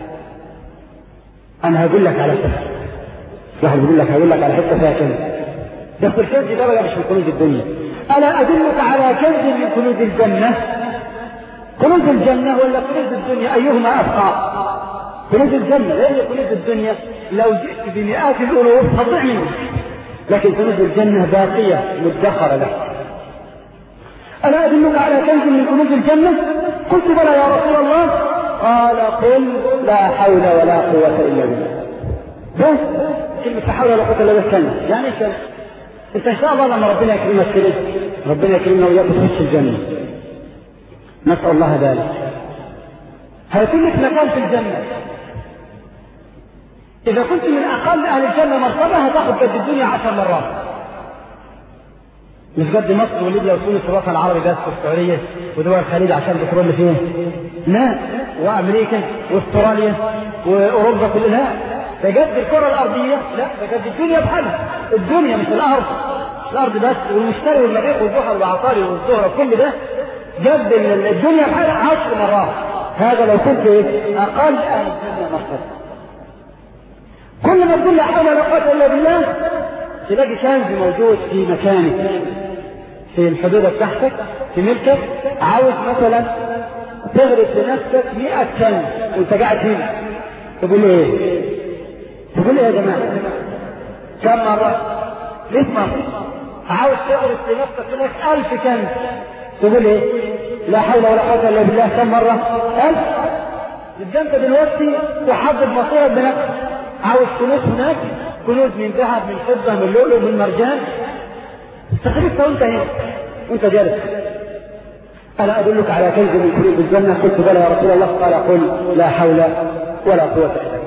أنا هقول لك على كنز. واحد يقول لك هقول لك على حتة فيها كنز، بس الكنز ده بقى مش من كنوز الدنيا. ألا أدلك على كنز من كنوز الجنة؟ كنوز الجنة ولا كنوز الدنيا أيهما أبقى؟ كنوز الجنة، لأن كنوز الدنيا لو جئت بمئات الألوف تضيع منك، لكن كنوز الجنة باقية مدخرة لك. ألا أدلك على كنز من كنوز الجنة؟ قلت بلى يا رسول الله. قال قل لا حول ولا قوة إلا بالله. بس كلمة لا حول ولا قوة إلا بالله يعني ايش؟ انت ان شاء الله لما ربنا يكرمك كده ربنا يكرمنا وياك تخش الجنة، نسأل الله ذلك، هيكون لك مكان في الجنة. إذا كنت من أقل أهل الجنة مرتبة هتاخد قد الدنيا عشر مرات، مش قد مصر وليبيا وتونس والوطن العربي بس والسعودية ودول الخليج عشان بترول فيه، لا، وأمريكا واستراليا وأوروبا كلها، ده قد الكرة الأرضية، لا ده قد الدنيا بحالها، الدنيا مش الأرض، الأرض بس والمشتري والمريخ والزحل والعطاري والزهرة كل ده قد الدنيا بحالها عشر مرات. هذا لو كنت أقل أهل الجنة مرتبة. كل ما تقول لا حول ولا قوة إلا بالله تلاقي كنز موجود في مكانك في الحدود بتاعتك في ملكك. عاوز مثلا تغرس لنفسك مئة كنز وانت قاعد هنا، تقول ايه؟ تقول ايه يا جماعة؟ كم مرة؟ ليه مرة؟ عاوز تغرس لنفسك هناك ألف كنز، تقول ايه؟ لا حول ولا قوة إلا بالله كم مرة؟ ألف. يبقى انت دلوقتي تحدد مصيرك بنفسك. عاوز كنوز هناك، كنوز من ذهب من فضة من لؤلؤ من مرجان، استخرجتها وانت هنا وانت جالس. ألا أدلك على كنز من كنوز الجنة؟ قلت بلى يا رسول الله. قال قل لا حول ولا قوة إلا بالله.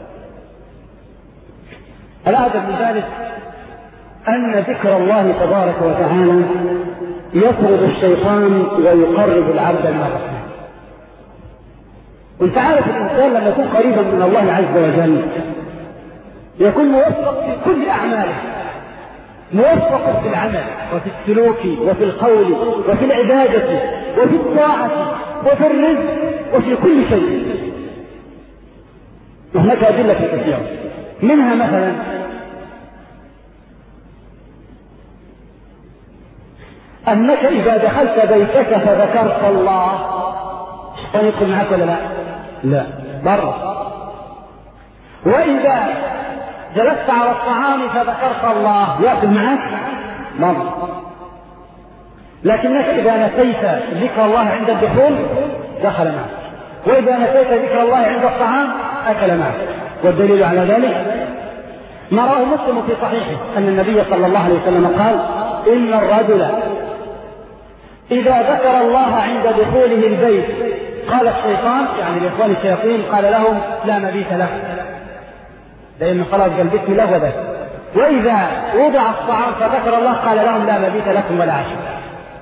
الأعجب من ذلك أن ذكر الله تبارك وتعالى يطرد الشيطان ويقرب العبد من الرحمن. وانت عارف الإنسان لما يكون قريبا من الله عز وجل يكون موفق في كل أعماله، موفق في العمل وفي السلوك وفي القول وفي العبادة وفي الطاعة وفي الرزق وفي كل شيء. وهناك أدلة كثيرة، منها مثلا أنك إذا دخلت بيتك فذكرت الله الشيطان يدخل معك ولا لا؟ لا، برا. وإذا جلست على الطعام فذكرت الله يأكل معك مرة. لكنك إذا نسيت ذكر الله عند الدخول دخل معك، وإذا نسيت ذكر الله عند الطعام أكل معك. والدليل على ذلك ما رواه مسلم في صحيحه أن النبي صلى الله عليه وسلم قال إن الرجل إذا ذكر الله عند دخوله البيت قال الشيطان يعني لإخوان الشياطين قال لهم لا مبيت لكم، لأنه خلاص قال بسم الله وبس. وإذا وضع الطعام فذكر الله قال لهم لا مبيت لكم ولا عشاء.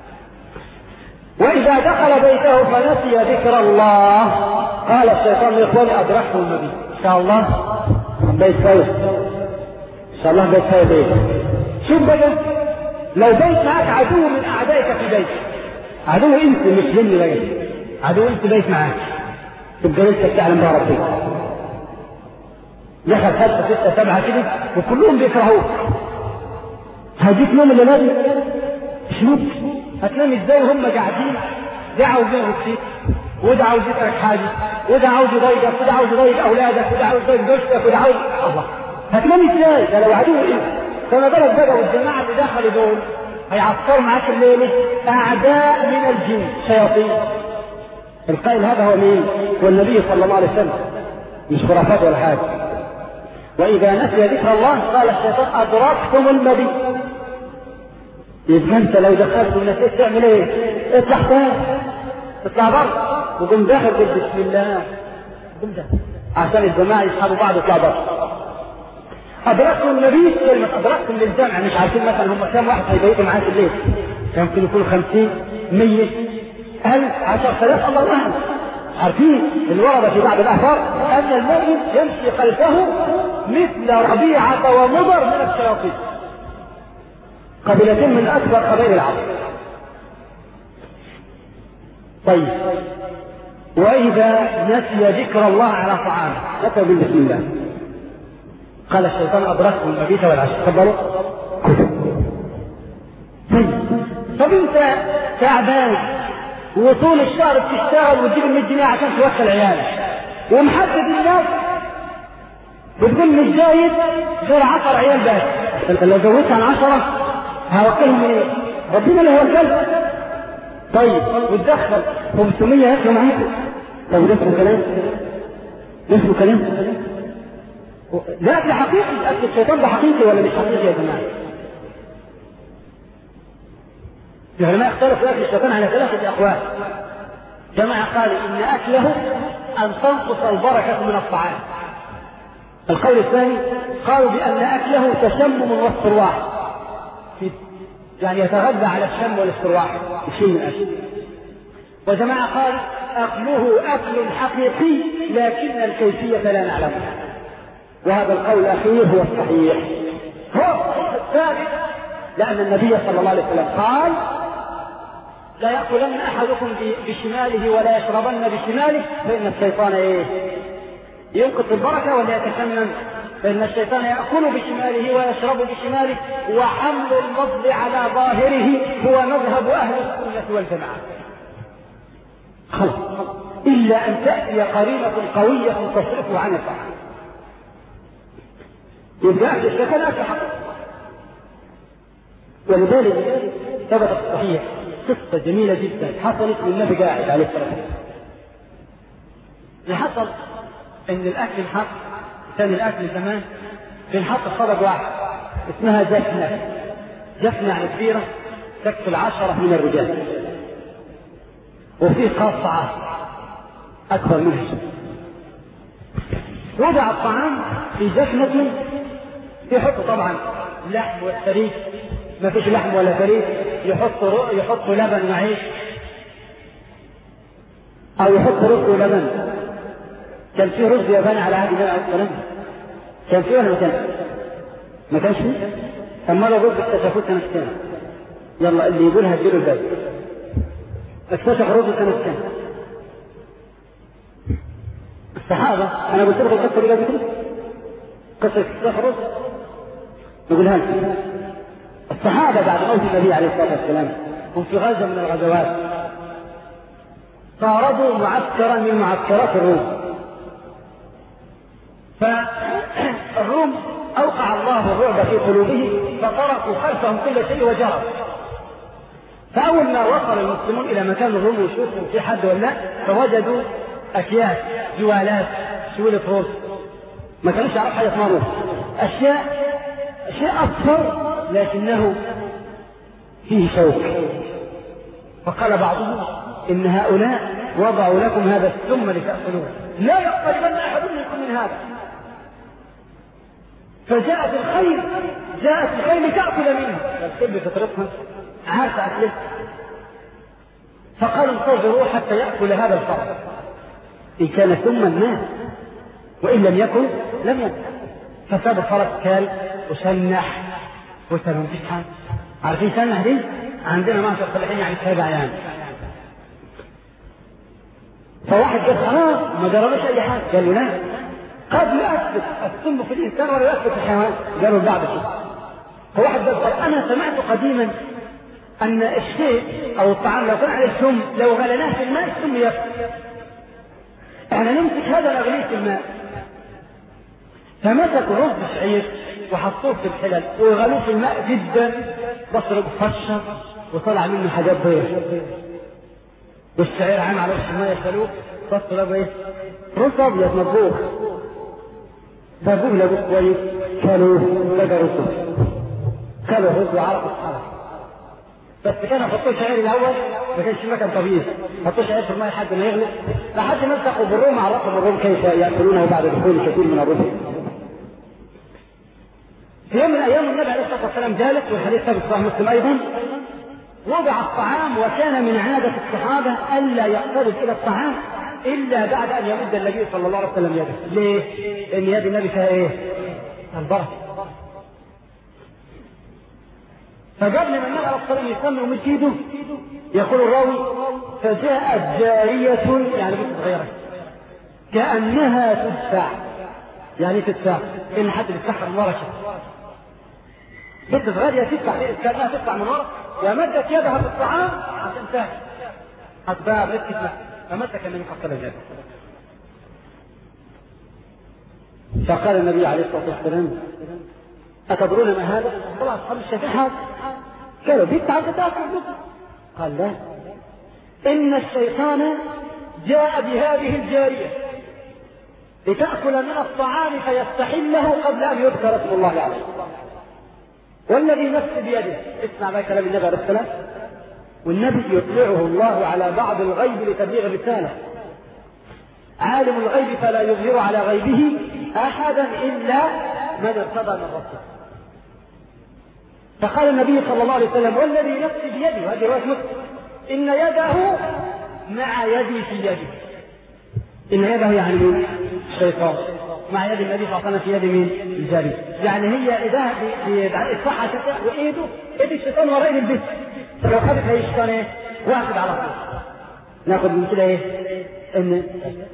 وإذا دخل بيته فنسي ذكر الله قال الشيطان لإخواني أدركتم المبيت، إن شاء الله بيت فايز، إن شاء الله بيت فايز بيت. شوف بقى لو بيت معك عدو من أعدائك في بيت، عدو أنت مش جن بقى، عدو أنت بيت معك، تبقى لسه تعلم بها ربك، دخل خمسة ستة سبعة كده وكلهم بيكرهوك، هديك نوم اللي لازم شنو هتنام ازاي وهم قاعدين دعوا بيهم فيك وده عاوز يترك حاجه وده عاوز يضايقك وده عاوز يضايق اولادك وده عاوز يضايق زوجتك وده عاوز الله، هتنام ازاي؟ ده لو عدو ايه؟ فما بالك بقى والجماعه اللي دخلوا دول هيعصروا معاك الليله اعداء من الجن شياطين. القائل هذا هو مين؟ هو النبي صلى الله عليه وسلم، مش خرافات ولا حاجه. واذا نسي ذكر الله قال الشيطان ادركتم المبيت. يبقى انت لو دخلت ونسيت تعمل ايه؟ اطلع تاني، اطلع بره وقم داخل قل بسم الله، قم داخل عشان الجماعه يسحبوا بعض يطلع بره. ادركتم المبيت كلمه ادركتم للجمع، مش عارفين مثلا هم كم واحد هيبيتوا معاك الليل، يمكن يكونوا خمسين مية ألف عشرة آلاف الله أعلم. عارفين اللي ورد في بعض الأخبار أن المؤمن يمشي خلفه مثل ربيعة ومضر من الشياطين، قبيلتين من أكبر قبائل العرب. طيب وإذا نسي ذكر الله على طعامه نسوا بسم الله قال الشيطان أدركتم المبيت والعشاء. تفضلوا. طيب طب أنت تعبان وطول الشهر بتشتغل وتجيب مية جنيه عشان توكل عيالك ومحدد الناس بتقول مش جايز غير عشر عيال بس، انت لو زودت عن عشرة هوكلهم من ايه؟ ربنا اللي هو الكلب. طيب وتدخل خمسمية ياكلوا معاك، طب ده اسمه كلام؟ ده اسمه كلام؟ لا ده حقيقي، اكل الشيطان ده حقيقي ولا مش حقيقي يا جماعه؟ العلماء اختلفوا في اكل الشيطان على ثلاثه اقوال. جماعه قالوا ان اكله ان تنقص البركه من الطعام. القول الثاني قالوا بان اكله تشمم واسترواح، يعني يتغذى على الشم والاسترواح يشم الاكل. وجماعه قالوا اكله اكل حقيقي لكن الكيفيه لا نعلمها، وهذا القول الاخير هو الصحيح، هو الصحيح الثابت، لان النبي صلى الله عليه وسلم قال لا يأكلن أحدكم بشماله ولا يشربن بشماله فإن الشيطان إيه؟ ينقص البركة ولا يتشمم، فإن الشيطان يأكل بشماله ويشرب بشماله، وحمل اللفظ على ظاهره هو مذهب أهل السنة والجماعة. خلاص إلا أن تأتي قرينة قوية تصرفه عن الطعام. يبقى الشيطان أكل حقه. ولذلك ثبت الصحيح قصة جميلة جدا حصلت للنبي قاعد عليه الصلاة والسلام. اللي حصل ان الاكل الحق كان الاكل زمان بنحط صدق واحد اسمها جفنة. جفنة يعني كبيرة تكفي العشرة من الرجال، وفيه قاصعة اكبر منها. وضع الطعام في جفنة، يحط طبعا لحم والفريق، ما فيش لحم ولا فريق يحط يحط لبن وعيش، او يحط رز ولبن. كان في رز ياباني على عهد النبي عليه الصلاه والسلام؟ كان في ولا ما كانش؟ ما كانش فيه. اما الرز اكتشفوه سنه كام؟ يلا اللي يقولها اديله الباب. اكتشف رز سنه كام؟ الصحابه، انا قلت لكم القصه دي قبل كده، قصه اكتشاف الرز نقولها لكم. الصحابة بعد موت النبي عليه الصلاة والسلام هم في غزوة من الغزوات طاردوا معسكرا من معسكرات الروم، فالروم أوقع الله الرعب في قلوبهم فتركوا خلفهم كل شيء وجروا. فأول ما وصل المسلمون إلى مكان الروم ويشوفوا في حد ولا فوجدوا أكياس جوالات شوية روس، ما كانوش يعرفوا حاجة اسمها روس، أشياء شيء أصفر لكنه فيه شوك، فقال بعضهم إن هؤلاء وضعوا لكم هذا السم لتأكلوه، لا يقتربن أحد منكم من هذا. فجاءت الخيل جاءت الخيل لتأكل منه، فالخيل بفطرتها عارفة أكله، فقال انتظروا حتى يأكل هذا الفرس، إن كان ثم الناس وإن لم يكن لم يكن. فساب الفرس كال وشنح وتنفسها. عارفين شنح دي؟ عندنا ما شاء الله يعني سبع يعني. فواحد قال خلاص ما جربش أي حاجة، قالوا لا قد يثبت السم في الإنسان ولا يثبت في الحيوان، قالوا بعد كده. فواحد قال أنا سمعت قديما أن الشيء أو الطعام لو كان عليه سم لو غليناه في الماء السم يثبت، احنا نمسك هذا نغليه في الماء. فمسكوا رز الشعير وحطوه في الحلل وغلوه في الماء جدا، بصروا فشر وطلع منه حاجات بيض، والشعير عام على وش الماء يسألوه بصروا له ايه؟ رز ابيض مطبوخ. فابوه لابوه كويس كلوه لقى رز، كلوا رز وعرقوا الحرق. بس كانوا يحطوا شعير الاول ما كانش مكان طبيعي، حطوا شعير في الماء لحد ما يغلي، لحد ما التقوا بالروم عرفوا الروم كيف ياكلونه بعد دخول كثير من الرز. في يوم من الايام النبي عليه الصلاه والسلام جالس، والحديث ثابت في صحيح مسلم ايضا، وضع الطعام، وكان من عاده الصحابه الا يقترب الى الطعام الا بعد ان يمد النبي صلى الله عليه وسلم يده. ليه؟ لان يد النبي فيها ايه؟ البركه. فقبل ما النبي عليه الصلاه والسلام يسمي ومد ايده يقول الراوي فجاءت جاريه يعني بنت صغيره كانها تدفع. يعني تدفع ان حد بيتسحر من ورا كده، بنت صغيره تدفع كانها تدفع من ورا، ومدت يدها في الطعام عشان تاكل، هتباع بنت فمسك النبي صلى الله عليه وسلم. فقال النبي عليه الصلاه والسلام أتدرون ما هذا؟ طلع أصحاب الشفاعة قالوا بنت عايزة تاكل. قال لا، إن الشيطان جاء بهذه الجارية لتأكل من الطعام فيستحله قبل أن يذكر اسم الله عليه. والذي نفسي بيده، اسمع بقى كلام النبي عليه السلام، والنبي يطلعه الله على بعض الغيب لتبليغ الرسالة. عالم الغيب فلا يظهر على غيبه أحدا إلا من ارتضى من ربه. فقال النبي صلى الله عليه وسلم والذي نفسي بيده، هذه رواية مسلم، إن يده مع يدي في يده. إن يده يعني مين؟ الشيطان. مع يد النبي صلى الله عليه وسلم في يد مين؟ الجاري. يعني هي إيدها بإصبعها كده، وإيده إيد الشيطان وراء إيد البيت. فلو خدت هي الشيطان إيه؟ واحد على طول. ناخذ من كده إيه؟ إن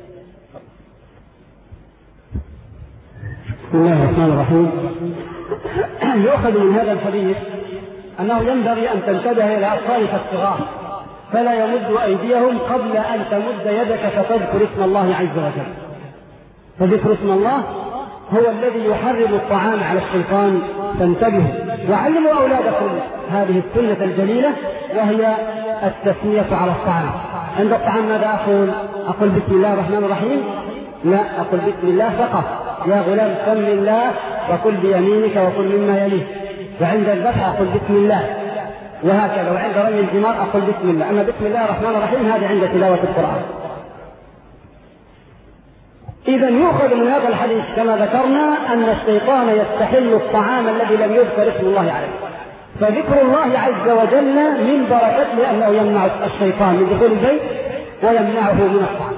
بسم الله الرحمن الرحيم. يؤخذ من هذا الحديث أنه ينبغي أن تنتبه إلى أطفالك الصغار، فلا يمدوا أيديهم قبل أن تمد يدك فتذكر اسم الله عز وجل. فذكر اسم الله هو الذي يحرم الطعام على الشيطان، فانتبهوا وعلموا أولادكم هذه السنة الجليلة، وهي التسمية على الطعام. عند الطعام ماذا أقول؟ أقول بسم الله الرحمن الرحيم؟ لا، أقول بسم الله فقط. يا غلام سم الله وكل بيمينك وكل مما يليك. وعند الذبح أقول بسم الله، وهكذا. وعند رمي الجمار أقول بسم الله. أما بسم الله الرحمن الرحيم هذه عند تلاوة القرآن. إذا يؤخذ من هذا الحديث كما ذكرنا أن الشيطان يستحل الطعام الذي لم يذكر اسم الله عليه، فذكر الله عز وجل من بركته أنه يمنع الشيطان من دخول البيت ويمنعه من الطعام.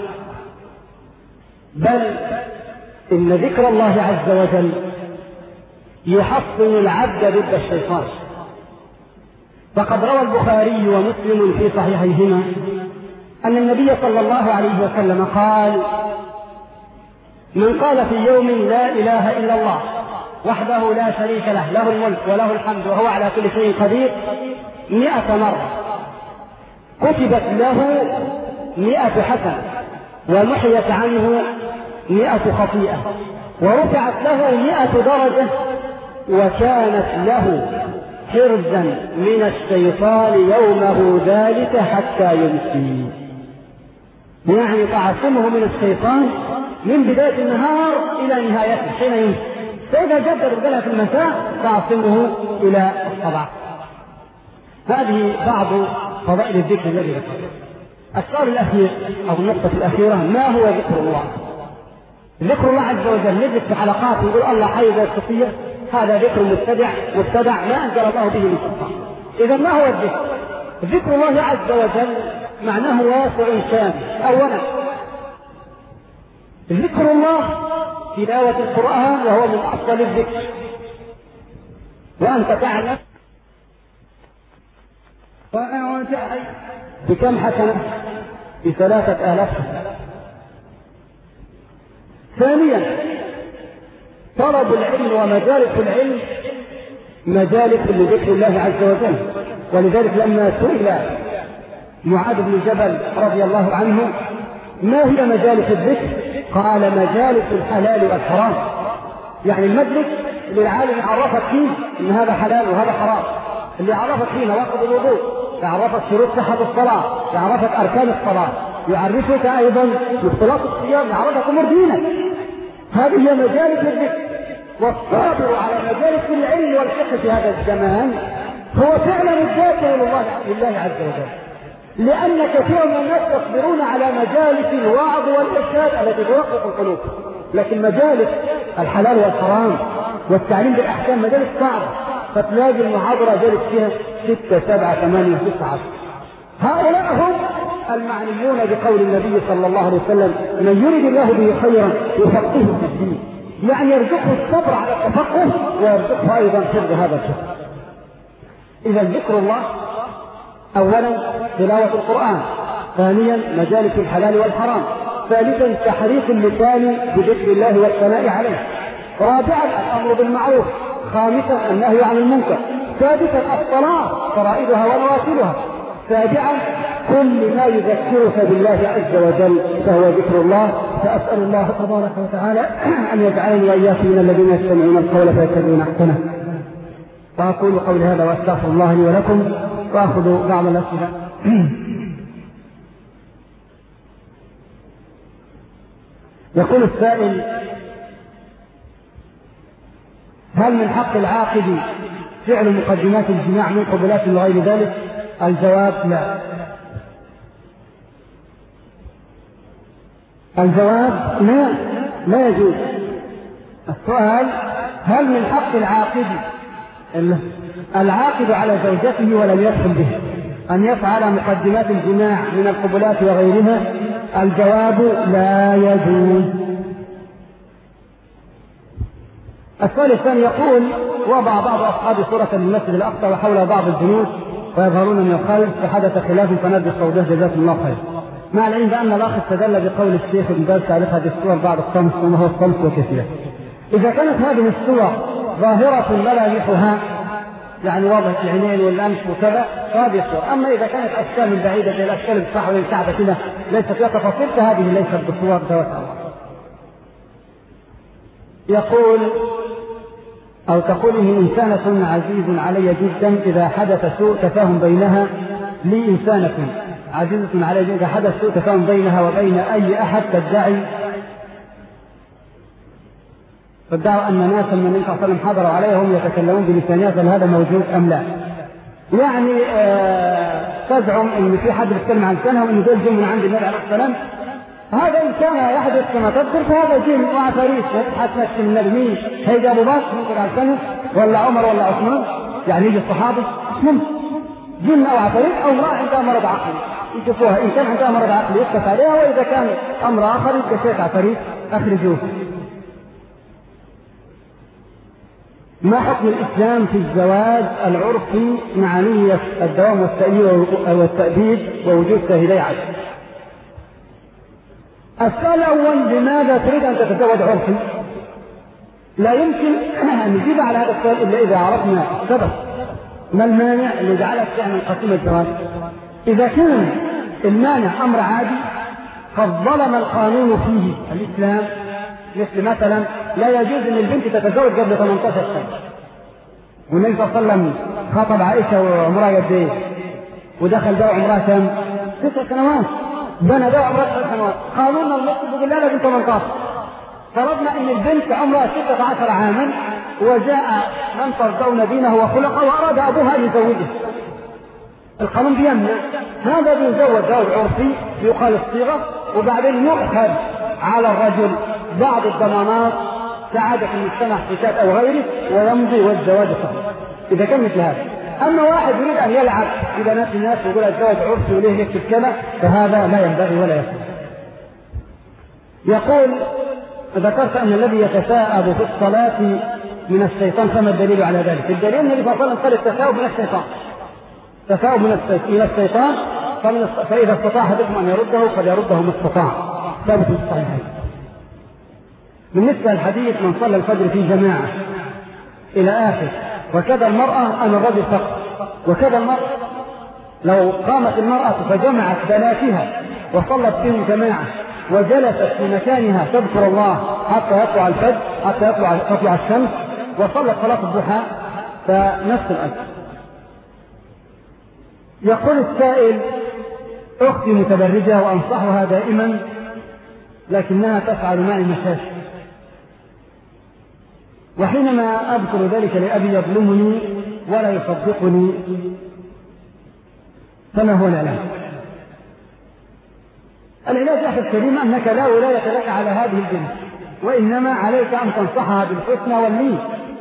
بل إن ذكر الله عز وجل يحصن العبد ضد الشيطان. فقد روى البخاري ومسلم في صحيحيهما أن النبي صلى الله عليه وسلم قال: من قال في يوم لا إله إلا الله وحده لا شريك له، له الملك وله الحمد وهو على كل شيء قدير، مئة مرة كتبت له مئة حسنة، ومحيت عنه مئة خطيئة، ورفعت له مئة درجة، وكانت له حرزا من الشيطان يومه ذلك حتى يمسي. يعني تعصمه من الشيطان من بداية النهار إلى نهايته حين يمسي، فإذا جد رجلها في المساء تعصمه إلى الصباح. هذه بعض فضائل الذكر الذي ذكره. السؤال الأخير أو النقطة الأخيرة: ما هو ذكر الله؟ ذكر الله عز وجل نجد في حلقات يقول الله حي ذا الصفية، هذا ذكر مبتدع مبتدع ما أنزل الله به من سلطان. إذا ما هو الذكر؟ ذكر الله عز وجل معناه واسع شامل. أولا ذكر الله تلاوة القرآن وهو من أفضل الذكر، وأنت تعلم بكم حسنة؟ بثلاثة آلاف حسنة. ثانيا طلب العلم ومجالس العلم مجالس لذكر الله عز وجل، ولذلك لما سئل معاذ بن جبل رضي الله عنه ما هي مجالس الذكر قال: مجالس الحلال والحرام. يعني المجلس اللي العالم يعرفك فيه ان هذا حلال وهذا حرام، اللي يعرفك فيه نواقض الوضوء، يعرفك شروط صحة الصلاة، يعرفك أركان الصلاة، يعرفك أيضا مبطلات الصيام، يعرفك أمور دينك. هذه هي مجالس الذكر. والصابر على مجالس العلم والفقه في هذا الزمان هو فعلا الذاكر لله عز وجل، لأن كثير من الناس يصبرون على مجالس الوعظ والإرشاد التي توقف القلوب، لكن مجالس الحلال والحرام والتعليم بالأحكام مجالس صعبة، فتلاقي المحاضرة جالس فيها ستة سبعة ثمانية تسعة. هؤلاء هم المعنيون بقول النبي صلى الله عليه وسلم: من يريد الله به خيرا يفقهه في الدين. يعني يرزقه الصبر على التفقه ويرزقه أيضا حفظ هذا الفقه. إذا ذكر الله أولا تلاوة القرآن، ثانيا مجالس الحلال والحرام، ثالثا تحريك اللسان بذكر الله والثناء عليه، رابعا الأمر بالمعروف، خامسا النهي عن المنكر، سادسا الصلاة فرائضها ونوافلها، سابعا كل ما يذكرك بالله عز وجل فهو ذكر الله. فأسأل الله تبارك وتعالى أن يجعلني وإياكم من الذين يستمعون القول فيتبعون أحسنه. وأقول قولي هذا وأستغفر الله لي ولكم، وأخذ بعض الأسئلة. يقول السائل: هل من حق العاقد فعل مقدمات الجماع من قبلات وغير ذلك؟ الجواب: لا. الجواب لا، لا يجوز. السؤال: هل من حق العاقد العاقد على زوجته ولم يدخل به أن يفعل مقدمات الجماع من القبلات وغيرها؟ الجواب: لا يجوز. السؤال الثاني يقول: وضع بعض أصحاب صورة المسجد الأقصى وحول بعض الجنود ويظهرون من الخلف فحدث خلاف فند الصوبة جزاكم الله خير. مع العلم بأن الأخ استدل بقول الشيخ ابن باز تعرف هذه الصور بعد الصمت وما هو الصمت وكثير. إذا كانت هذه الصور ظاهرة ملامحها يعني واضح العينين والأنف وكذا فهذه الصور، أما إذا كانت أشكال من بعيدة زي الأشكال الصحوة والكعبة كده ليست فيها تفاصيل فهذه ليست بصور ذوات الله. يقول أو تقول: إن إنسانة عزيز علي جدا إذا حدث سوء تفاهم بينها لي إنسانة عزيزة علي جدا إذا حدث سوء تفاهم بينها وبين أي أحد تدعي تدعي أن ناسا من النبي صلى الله عليه وسلم حضروا عليها هم يتكلمون بلسانيات، هل هذا موجود أم لا؟ يعني آه تزعم أن في حد يتكلم عن لسانها وأن دول جن من عند النبي عليه السلام. هذا إن كان يحدث كما تذكر فهذا جن وعفاريت حتى من النبي. مين هيجي؟ أبو بكر ممكن على لسانه ولا عمر ولا عثمان؟ يعني يجي الصحابة ممكن جن أو عفاريت أو امرأة عندها مرض عقلي يشوفوها، إن كان عندها مرض عقلي يسكت عليها، وإذا كان أمر آخر يبقى شيخ عفاريت أخرجوه. ما حكم الإسلام في الزواج العرفي مع نية الدوام والتأبيد ووجود شاهدي عدل؟ السؤال الأول: لماذا تريد أن تتزوج عرفي؟ لا يمكن أن نجيب على هذا السؤال إلا إذا عرفنا السبب. ما المانع اللي جعلك تعمل قسيمة الزواج؟ إذا كان المانع أمر عادي قد ظلم القانون فيه الإسلام، مثل مثلا لا يجوز أن البنت تتزوج قبل ثمانية عشر سنة، والنبي صلى الله عليه وسلم خطب عائشة وعمرها قد ايه؟ ودخل ده عمرها كم؟ تسع سنوات، بنى ده عمرها تسع سنوات. قانوننا المصري بيقول لا لازم ثمانية عشر. فرضنا ان البنت عمرها ستة عشر عاما وجاء من ترضون دينه وخلقه واراد ابوها ان يزوجه، القانون بيمنع هذا، بيزود زواج عرفي يقال الصيغة، وبعدين يؤخذ على الرجل بعض الضمانات سعادة المجتمع في شات أو غيره ويمضي والزواج صحيح إذا كان مثل هذا. أما واحد يريد أن يلعب في بنات الناس ويقول الزواج عرفي وليه يكتب كذا، فهذا لا ينبغي ولا يصح. يقول ذكرت أن الذي يتثاءب في الصلاة من الشيطان، فما الدليل على ذلك؟ الدليل أن النبي صلى الله عليه وسلم قال التثاؤب من الشيطان، تثاؤب من الشيطان، فإذا استطاع أحدكم أن يرده فليرده ما استطاع، ثابت في الصحيحين. بالنسبة للحديث من صلى الفجر في جماعة إلى آخر، وكذا المرأة أم الرجل فقط، وكذا المرأة لو قامت المرأة فجمعت بناتها وصلت بهم جماعة وجلست في مكانها تذكر الله حتى يطلع الفجر، حتى يطلع تطلع الشمس، وصلت صلاة الضحى، فنفس الأجر. يقول السائل: أختي متبرجة وأنصحها دائما لكنها تفعل معي مشاكل، وحينما أذكر ذلك لأبي يظلمني ولا يصدقني، فما هو العلاج؟ العلاج يا أخي الكريم أنك لا ولاية لك على هذه البنت، وإنما عليك أن تنصحها بالحسنى واللين.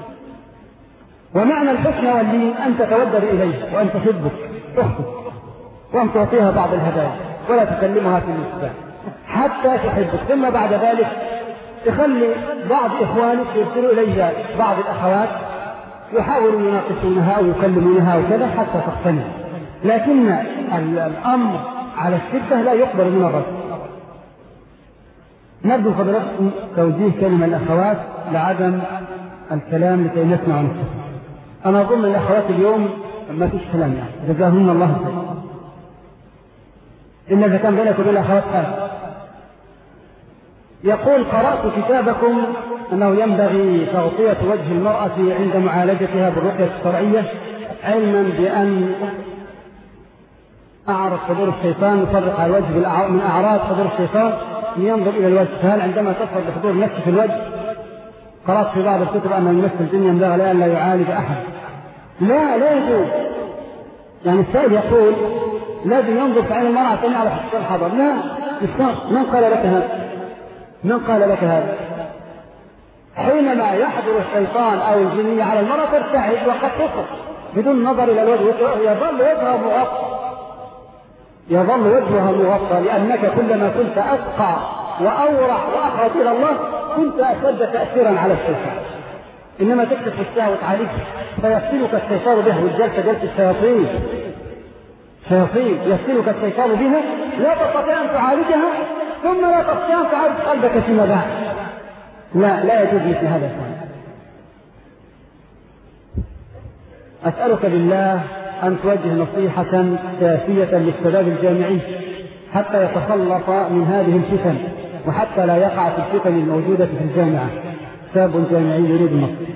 ومعنى الحسنى واللين أن تتودد إليه وأن تحبك أختك، وأن تعطيها بعض الهدايا ولا تكلمها في المستقبل حتى تحبك. ثم بعد ذلك تخلي بعض إخوانك يرسلوا إليها بعض الأخوات يحاولوا يناقشونها أو يكلمونها وكذا حتى تقتنع، لكن الأمر على الشدة لا يقبل من الرجل. نرجو فضلكم توجيه كلمة الأخوات لعدم الكلام لكي نسمع ونفهم. أنا أظن الأخوات اليوم ما فيش كلام يعني، جزاهن الله خير، إلا إذا كان بينك وبين الأخوات خير. يقول: قرأت كتابكم أنه ينبغي تغطية وجه المرأة عند معالجتها بالرقية الشرعية، علما بأن أعرض حضور الشيطان يفرق على الوجه من أعراض حضور الشيطان ينظر إلى الوجه، فهل عندما تشعر بحضور نفسه في الوجه؟ قرأت في بعض الكتب أن الممثل الجن ينبغي لا لا يعالج أحد. لا لا يجوز. يعني السائل يقول لازم ينظر في عين المرأة عشان يعرف الحضر. لا، من قال لك هذا؟ من قال لك هذا؟ حينما يحضر الشيطان أو الجنية على المرأة ترتعد وقد تصف بدون نظر إلى الوجه، يظل وجهها مغطى، يظل وجهها مغطى، لأنك كلما كنت أتقى وأورع وأقرب إلى الله كنت أشد تأثيرا على الشيطان. إنما تكشف الشهوة عليك فيفتنك الشيطان بها، والجلسة جلسة الشياطين، شياطين يفتنك الشيطان بها، لا تستطيع أن تعالجها ثم لا تستطيع أن تعالج قلبك فيما بعد. لا لا يجوز مثل هذا الشيء. أسألك بالله أن توجه نصيحة كافية للشباب الجامعي حتى يتخلص من هذه الفتن، وحتى لا يقع في الفتن الموجودة في الجامعة. شاب جامعي يريد النصر،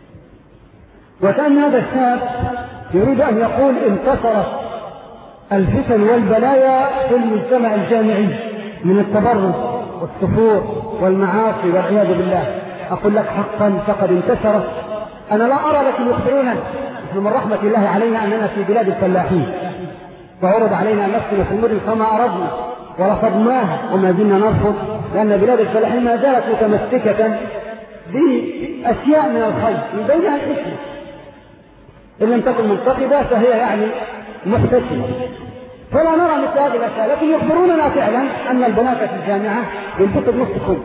وكان هذا الشاب يريد أن يقول انتصرت الفتن والبلايا في المجتمع الجامعي من التبرج والسفور والمعاصي والعياذ بالله. أقول لك حقا فقد انتشرت. أنا لا أرى لكن يخبرون من رحمة الله علينا أننا في بلاد الفلاحين، فعرض علينا أن نسكن في المدن كما أردنا ورفضناها وما زلنا نرفض، لأن بلاد الفلاحين ما زالت متمسكة بأشياء من الخير من بينها الإثم، إن لم تكن منتقدة فهي يعني محتسبة، فلا نرى مثل هذه الأشياء. لكن يخبروننا فعلا أن البنات في الجامعة يلبسوا نصف كم،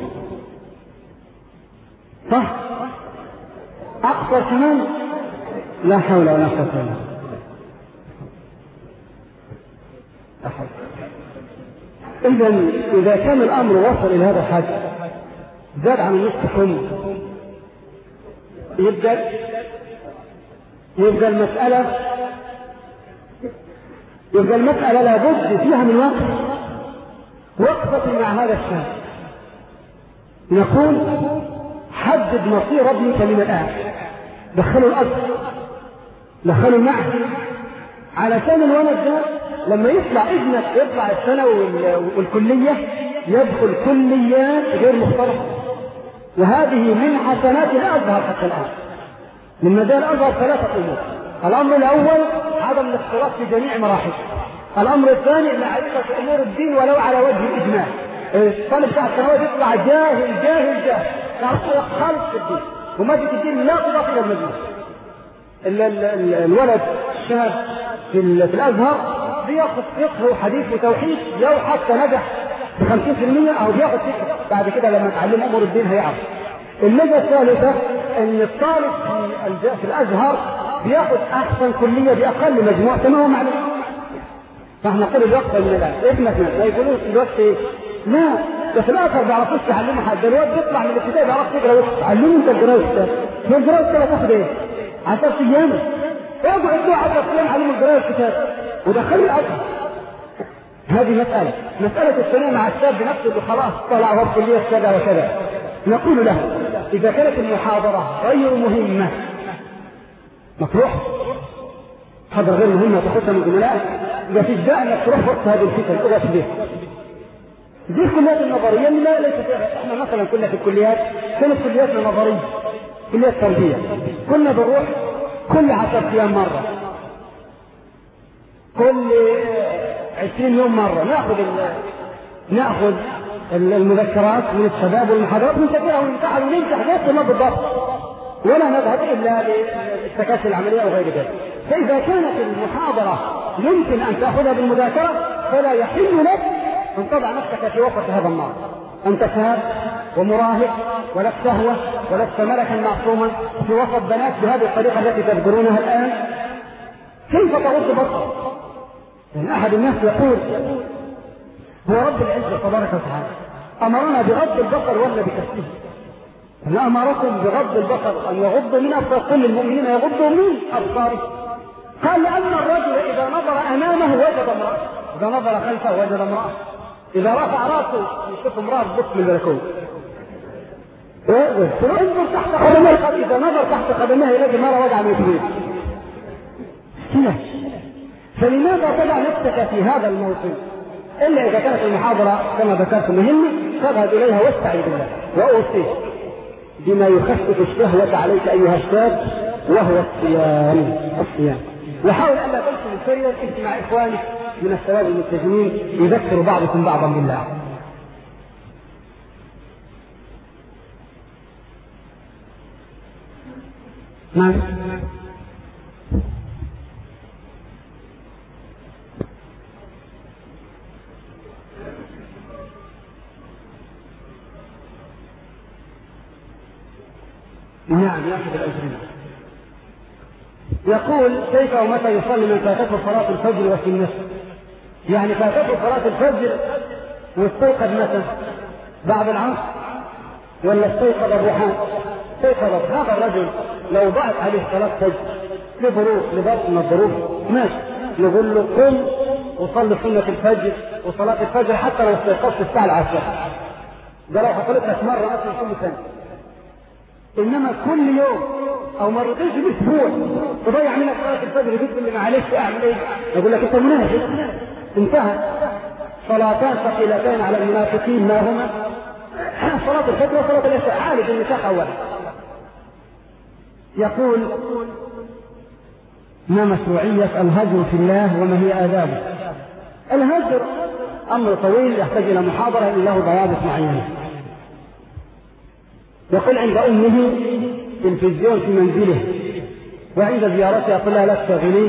صح؟ أقصر كمان، لا حول ولا قوة إلا بالله. إذا إذا كان الأمر وصل إلى هذا الحد زاد عن النصف كم، يبدأ يبقى المسألة يبقى المسألة لابد فيها من وقت وقفة مع هذا الشاب. نقول حدد مصير ابنك من الآن، دخلوا الأرض، دخلوا معه، علشان الولد ده لما يطلع ابنك يطلع الثانوي والكلية يدخل كليات غير مختلطة. وهذه من حسنات الأزهر حتى الآن. من مجال الأزهر ثلاثة أمور. الأمر الأول عدم الاختلاط في جميع مراحل. الأمر الثاني معرفة أمور الدين ولو على وجه الإجمال. الطالب بتاع الثانوية يطلع جاهل جاهل جاهل تعرف خلق في الدين ومادة الدين لا تضاف إلى المجلس. الولد الشاب في الأزهر بياخد فقه وحديث وتوحيد لو حتى نجح بخمسين في المية أو بياخد فقه، بعد كده لما تعلم أمور الدين هيعرف. الميزة الثالثة إن الطالب في في الأزهر بياخد أحسن كلية بأقل مجموع كما هو معلوم. فاحنا نقول الوقت من الآن ابنك ما يقولون الوقت إيه؟ لا، ده في الآخر بيعرفوش تعلموا حد. الواد بيطلع من الابتدائي بيعرف يقرأ ويكتب. تعلموا أنت القراءة. هي القراءة كده تاخد إيه؟ عشر أيام. اقعد له عشر أيام علموا القراءة والكتاب ودخلوا الأزهر. هذه مسألة. مسألة الثانية مع الشاب بنفسه اللي خلاص طلع هو كلية كذا وكذا. نقول له إذا كانت المحاضرة غير مهمة مطروح حاضر غير مهمة تاخذها من الزملاء، إذا في الداعي أنك تروح وقت هذه الفتن اقعد في البيت. دي الكليات النظرية لا ليس فيها. احنا مثلا كنا في الكليات كانت كلياتنا نظرية، كليات تربية، كنا بنروح كل عشر أيام مرة، كل عشرين يوم مرة ناخذ ناخذ المذكرات من الشباب والمحاضرات ننتهيها ونمتحن ونمتح ليس ما بالضبط ولا نذهب إلا للسكاشن العملية أو غير ذلك. فإذا كانت المحاضرة يمكن أن تأخذها بالمذاكرة فلا يحل لك أن تضع نفسك في وسط هذا النار. أنت شاب ومراهق ولست شهوة ولست ملكا معصوما في وسط بنات بهذه الطريقة التي تذكرونها الآن، كيف تغض بصرك؟ يعني أحد الناس يقول هو رب العزة تبارك وتعالى أمرنا بغض البصر ولا بكسره؟ أنا أمركم بغض البصر أن يغضوا من أبصار كل المؤمنين يغضوا من أبصارهم. قال لأن الرجل إذا نظر أمامه وجد امرأة، إذا نظر خلفه وجد امرأة، إذا رفع رأسه يشوف امرأة بص من البلكونة. انظر تحت قدميه، إذا نظر تحت قدميه يلاقي مرة وجع من الكبير. فلماذا تضع نفسك في هذا الموطن؟ إلا إذا كانت المحاضرة كما ذكرت مهمة فاذهب إليها واستعذ بالله وأوصيك بما يخفف الشهوة عليك أيها الشاب وهو الصيام. الصيام وحاول أن لا تنسوا السرير انت مع إخوانك من الشباب الملتزمين يذكر بعضكم بعضا بالله. نعم نعم يأخذ الأجرين. يقول كيف ومتى يصلي من فاتته صلاة الفجر وفي النصف؟ يعني فاتته صلاة الفجر واستيقظ متى؟ بعد العصر ولا استيقظ الروحان؟ استيقظت. هذا الرجل لو ضاعت عليه صلاة فجر لظروف لظرف من الظروف ماشي، نقول له قم وصلي سنة الفجر وصلاة الفجر حتى لو استيقظت الساعة العاشرة. ده لو حصلت لك مرة مثلا كل سنة. إنما كل يوم أو مرتين في الأسبوع تضيع منك صلاة الفجر جدا اللي معلش أعمل إيه؟ أقول لك أنت منافق. انتهى. صلاتان ثقيلتان على المنافقين ما هما؟ صلاة الفجر وصلاة العشاء. عالج النساء أولا. يقول ما مشروعية الهجر في الله وما هي آدابه؟ الهجر أمر طويل يحتاج إلى محاضرة له ضوابط معينة. يقول عند أمه تلفزيون في منزله وعند زيارتها يقول لها لا تشغليه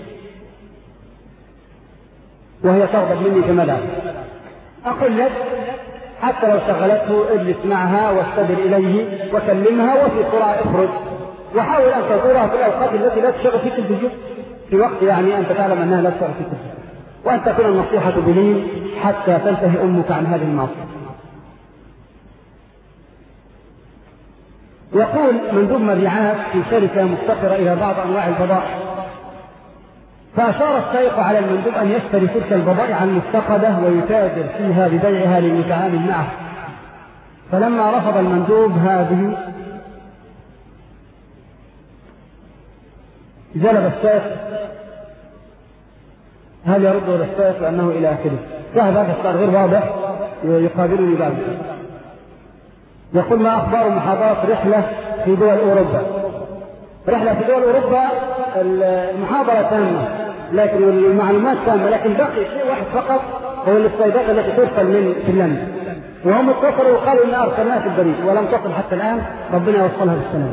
وهي تغضب مني كما لا. أقول لك حتى لو شغلته اجلس معها واستدر إليه وكلمها وفي سرعة اخرج وحاول أن تزورها في الأوقات التي لا تشغل في التلفزيون في وقت يعني أنت تعلم أنها لا تشغل في التلفزيون، وأن تكون النصيحة بلين حتى تنتهي أمك عن هذه المعصية. يقول مندوب مبيعات في شركة مفتقرة إلى بعض أنواع البضائع، فأشار السائق على المندوب أن يشتري تلك البضائع المفتقدة ويتاجر فيها ببيعها للمتعامل معه. فلما رفض المندوب هذه جلب السائق. هل يرد على السائق لأنه إلى آخره؟ ذهب هذا السؤال غير واضح يقابلني بعد. يقول ما أخبار محاضرات رحلة في دول أوروبا؟ رحلة في دول أوروبا المحاضرة تامة لكن المعلومات تامة، لكن بقي شيء واحد فقط هو الاستيداد التي ترسل من فنلندا، وهم اتصلوا وقالوا إن أرسلناها في البريد ولم تصل حتى الآن، ربنا يوصلها بالسلام.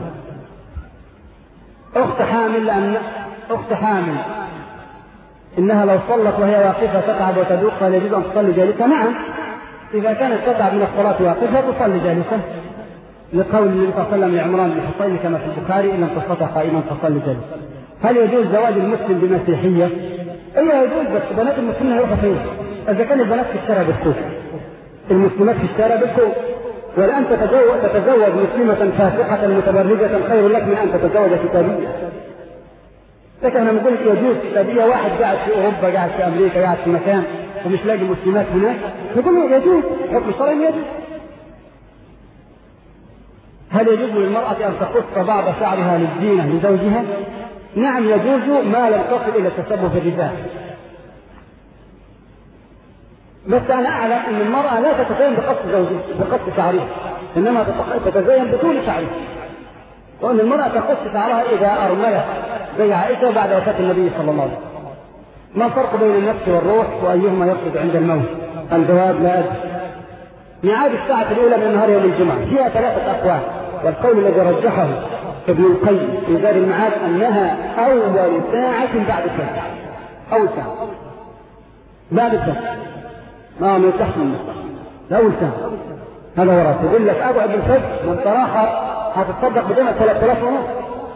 أخت حامل لأن أخت حامل إنها لو صلت وهي واقفة تتعب وتذوق فهل يجوز أن تصلي جالسة؟ نعم، إذا كانت تتعب من الصلاة واقفة تصلي جالسة، لقول النبي صلى الله عليه وسلم لعمران بن حصين كما في البخاري: إن لم تستطع قائما فصلي جالسا. هل يجوز زواج المسلم بمسيحية؟ أيوة يجوز، بس بنات المسلمين هيروحوا فين؟ إذا كان البنات في الشارع بالكوف، المسلمات في الشارع بالكوف، والآن تتزوج تتزوج مسلمة فاسقة متبرجة خير لك من أن تتزوج كتابية. لكن أنا بقول يجوز كتابية، واحد قاعد في أوروبا قاعد في أمريكا قاعد في مكان ومش لاقي مسلمات هناك، نقول يجوز، حكم شرعي يجوز. هل يجوز للمرأة أن تقص بعض شعرها للزينة لزوجها؟ نعم يجوز ما لم تصل إلى التسبب في الرداء. بس أنا أعلم أن المرأة لا تتزين بقص زوجها بقص شعرها، إنما تتزين بطول شعرها، وأن المرأة تقص شعرها إذا أرملت زي عائشة بعد وفاة النبي صلى الله عليه وسلم. ما الفرق بين النفس والروح وأيهما يقصد عند الموت؟ الجواب لا أدري. ميعاد الساعة الأولى من نهار يوم الجمعة فيها ثلاثة أقوال، والقول الذي رجحه ابن القيم في زاد المعاد أنها أول ساعة بعد الفجر، أول ساعة بعد الفجر، ما من تحت من أول ساعة. هذا وراء يقول لك أبعد الفجر من صراحة هتتصدق بدون ثلاثة آلاف ونص.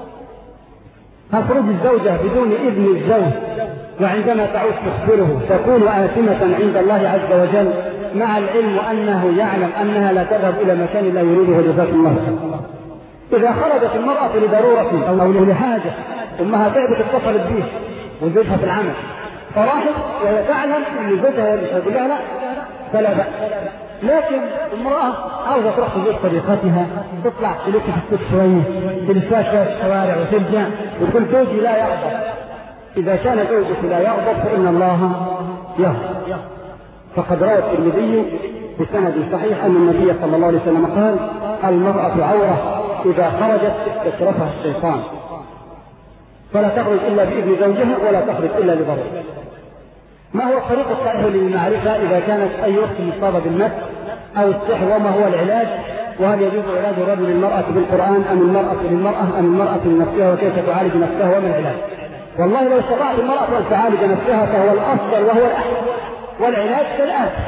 خروج الزوجة بدون إذن الزوج وعندما تعود تخبره تكون آثمة عند الله عز وجل، مع العلم أنه يعلم أنها لا تذهب إلى مكان لا يريده جزاك الله خيرا. إذا خرجت المرأة لضرورة أو لحاجة أمها تعبت اتصلت به وزوجها في العمل فراحت وهي تعلم أن زوجها مش هتقول لها لا فلا بأس، لكن المرأة عاوزة تروح تزور صديقاتها تطلع تلف في السوق شوية تلفها شوية في الشوارع وترجع وتقول زوجي لا يغضب. إذا كان زوجك لا يغضب فإن الله يغضب. فقد روى الترمذي بسند صحيح أن النبي صلى الله عليه وسلم قال: المرأة عورة إذا خرجت استشرفها الشيطان، فلا تخرج إلا بإذن زوجها ولا تخرج إلا لضرورة. ما هو الطريق الصحيح للمعرفة إذا كانت أي أخت مصابة بالمس أو السحر، وما هو العلاج؟ وهل يجوز علاج الرجل للمرأة بالقرآن أم المرأة للمرأة أم المرأة لنفسها، وكيف تعالج نفسها وما العلاج؟ والله لو استطاعت المرأة أن تعالج نفسها فهو الأفضل وهو الأحسن، والعلاج كالآتي: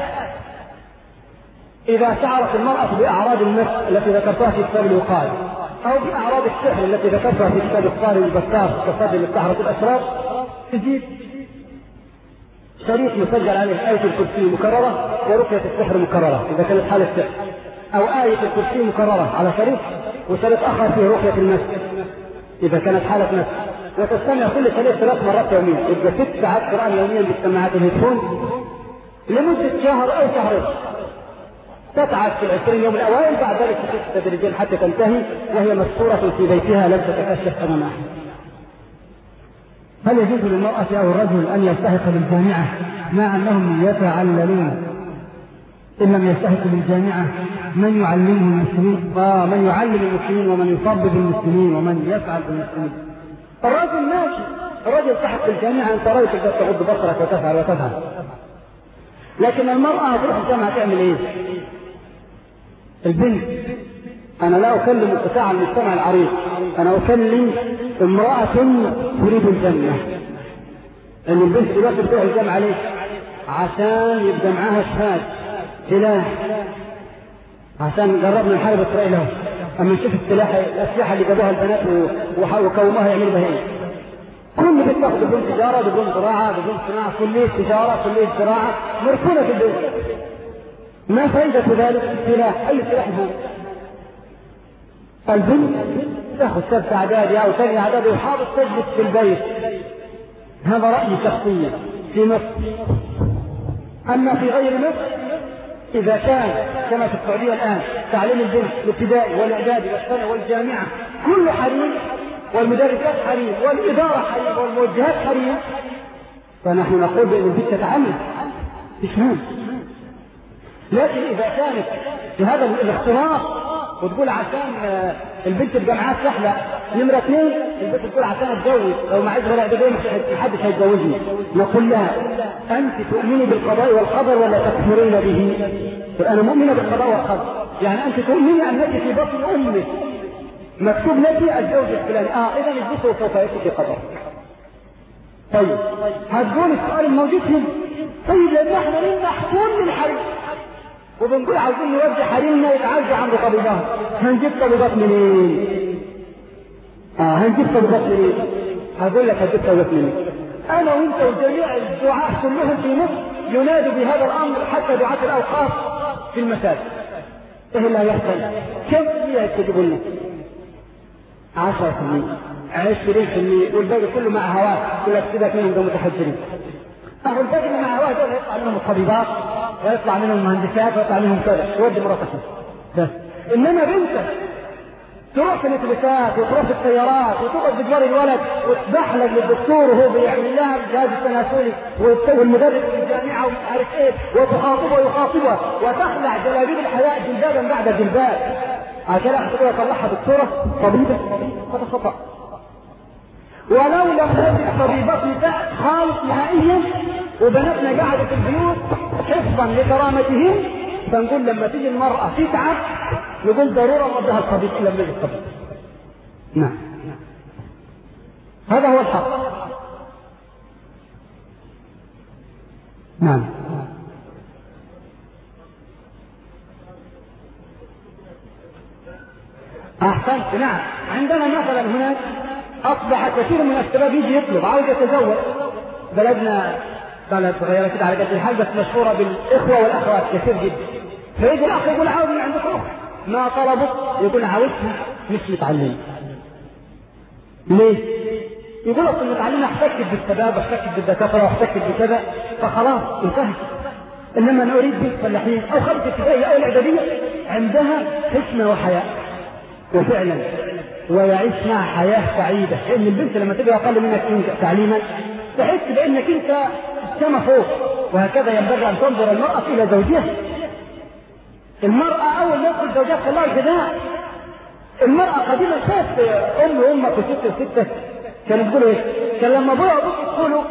إذا شعرت المرأة بأعراض المس التي ذكرتها في كتاب الوقاية أو بأعراض السحر التي ذكرتها في كتاب الصارم البساط كصدر للسحرة الأسرار، تجيب شريط مسجل عليه آية الكرسي مكررة ورقية السحر مكررة إذا كانت حالة سحر، أو آية الكرسي مكررة على شريط وشريط آخر فيه رقية المس إذا كانت حالة مس، وتستمع كل شريط ثلاث مرات يوميا، يبقى ست ساعات قرآن يوميا بالسماعات الهيدفون لمدة شهر أو شهرين. تتعب في العشرين يوم الأوائل، بعد ذلك تخف تدريجيا حتى تنتهي وهي مستورة في بيتها لم تتكشف أمام أحد. هل يجوز للمرأة أو الرجل أن يلتحق بالجامعة مع أنهم يتعللون إن لم يلتحق بالجامعة من يعلمه المسلمين؟ آه من يعلم المسلمين ومن يصبب المسلمين ومن يفعل بالمسلمين. الرجل ماشي، الرجل يلتحق بالجامعة أنت رأيك تغض بصرك وتفعل وتفعل، لكن المرأة تروح الجامعة تعمل إيه؟ البنت، أنا لا أكلم قطاع المجتمع العريض، أنا أكلم امرأة تريد الجنة. أن البنت دلوقتي بتروح الجامعة ليه؟ عشان يبقى معاها شهادة سلاح، عشان جربنا نحارب إسرائيل اهو، أما نشوف السلاح الأسلحة اللي جابوها البنات وقومها يعملوا بها إيه؟ كل بتاخد دبلوم تجارة، دبلوم زراعة، دبلوم صناعة، كلية تجارة، كلية زراعة، مركونة في البيت. ما فائدة ذلك؟ السلاح، أي سلاح هو؟ البنت تاخذ سبت اعدادي او ثاني اعدادي وحاضر تجلس في البيت. هذا رايي شخصيا في مصر. اما في غير مصر اذا كان كما في السعوديه الان تعليم البنت الابتدائي والاعدادي والثانوي والجامعه كله حريم، والمدرسات حريم، والاداره حريم، والموجهات حريم، فنحن نقول بان البنت تتعلم تفهم. لكن اذا كانت في هذا الاختلاط وتقول عشان البنت الجامعات سهلة نمرة اثنين البنت تقول عشان اتجوز لو معيش غير اعدادية محدش هيتجوزني. نقول لها انت تؤمني بالقضاء والقدر ولا تكفرين به؟ انا مؤمنة بالقضاء والقدر، يعني انت تؤمني انك في بطن امك مكتوب لك الزوج الفلاني، اه اذا البنت سوف ياتي قدر. طيب هتقول السؤال الموجود هنا، طيب لان احنا لنا حكم للحريم وبنقول عاوزين نودي حريمنا يتعالجوا عند طبيبات، هنجيب طبيبات منين؟ اه هنجيب طبيبات منين؟ هقول لك هنجيب طبيبات منين؟ انا وانت وجميع الدعاة كلهم في مصر ينادوا بهذا الامر، حتى دعاة الاوقاف في المساجد. ايه اللي هيحصل؟ كم فيها يكتبوا لنا؟ عشرة في المية عشرين في المية والباقي كله مع هواه، كل اكتبك منهم ده متحجرين. اهو الباقي مع هواه دول يطلع منهم الطبيبات ويطلع منهم المهندسات ويطلع منهم كذا، تودي مراتك بس. انما بنتك تروح في الاتوبيسات وتروح في السيارات وتقعد بجوار الولد وتبحلق للدكتور وهو بيعمل لها الجهاز التناسلي والمدرس في الجامعه ومش عارف ايه، وتخاطبه ويخاطبها وتخلع جلابيب الحياء جلبابا بعد جلباب عشان اخذها يطلعها دكتوره طبيبه. هذا خطا. ولو لم نجد طبيبات نساء خالص نهائيا وبناتنا قاعده في البيوت حفظا لكرامتهم، فنقول لما تيجي المراه تتعب نقول ضروره ردها الطبيب الا لم يجد طبيب. نعم هذا هو الحق. نعم احسنت. نعم عندنا مثلا هناك اصبح كثير من الشباب يجي يطلب عاوز يتزوج، بلدنا بلد صغيره كده على قد الحال بس مشهوره بالاخوه والاخوات كثير جدا، فيجي الاخ يقول عاوز من عندك اخت، ما طلبت يقول عاوزها مش متعلمه. ليه؟ يقول اصل المتعلمه احتكت بالشباب واحتكت بالدكاتره واحتكت بكذا فخلاص انتهت. انما انا اريد بنت فلاحين او خمسه ابتدائيه او الاعداديه عندها حكمه وحياء وفعلا ويعيش مع حياه سعيده، لان البنت لما تبقى اقل منك تعليما تحس بانك انت السما فوق. وهكذا ينبغي ان تنظر المراه الى زوجها. المراه اول ما يدخل زوجها خلاها الجداع. المراه قديما كانت ام وامك وست وسته كانوا يقولوا ايه؟ كان لما ابوها وابوك يدخلوا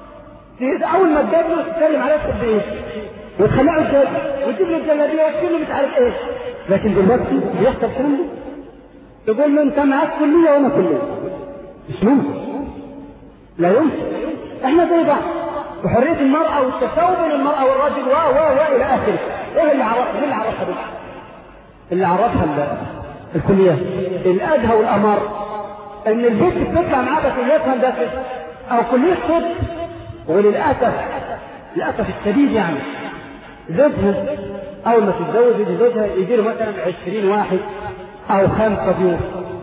اول ما تقابله تتكلم عليه تحب ايه؟ وتخلعه الجلد وتجيب له الجلابيه وتقول له مش عارف ايه. لكن دلوقتي بيحصل الكلام ده، تقول له انت معاك كليه وانا كليه. مش ممكن، لا يمكن. احنا زي بعض وحريه المراه والتساوي بين المراه والرجل و و و الى اخره. ايه اللي عرفها؟ ايه اللي عرفها بس؟ اللي عرفها الكليات الادهى والامر ان البنت بتطلع معاها كليه هندسه او كليه طب، وللاسف للاسف الشديد يعني زوجها اول ما تتزوج يجي زوجها يجي له مثلا عشرين واحد او خمسه ضيوف،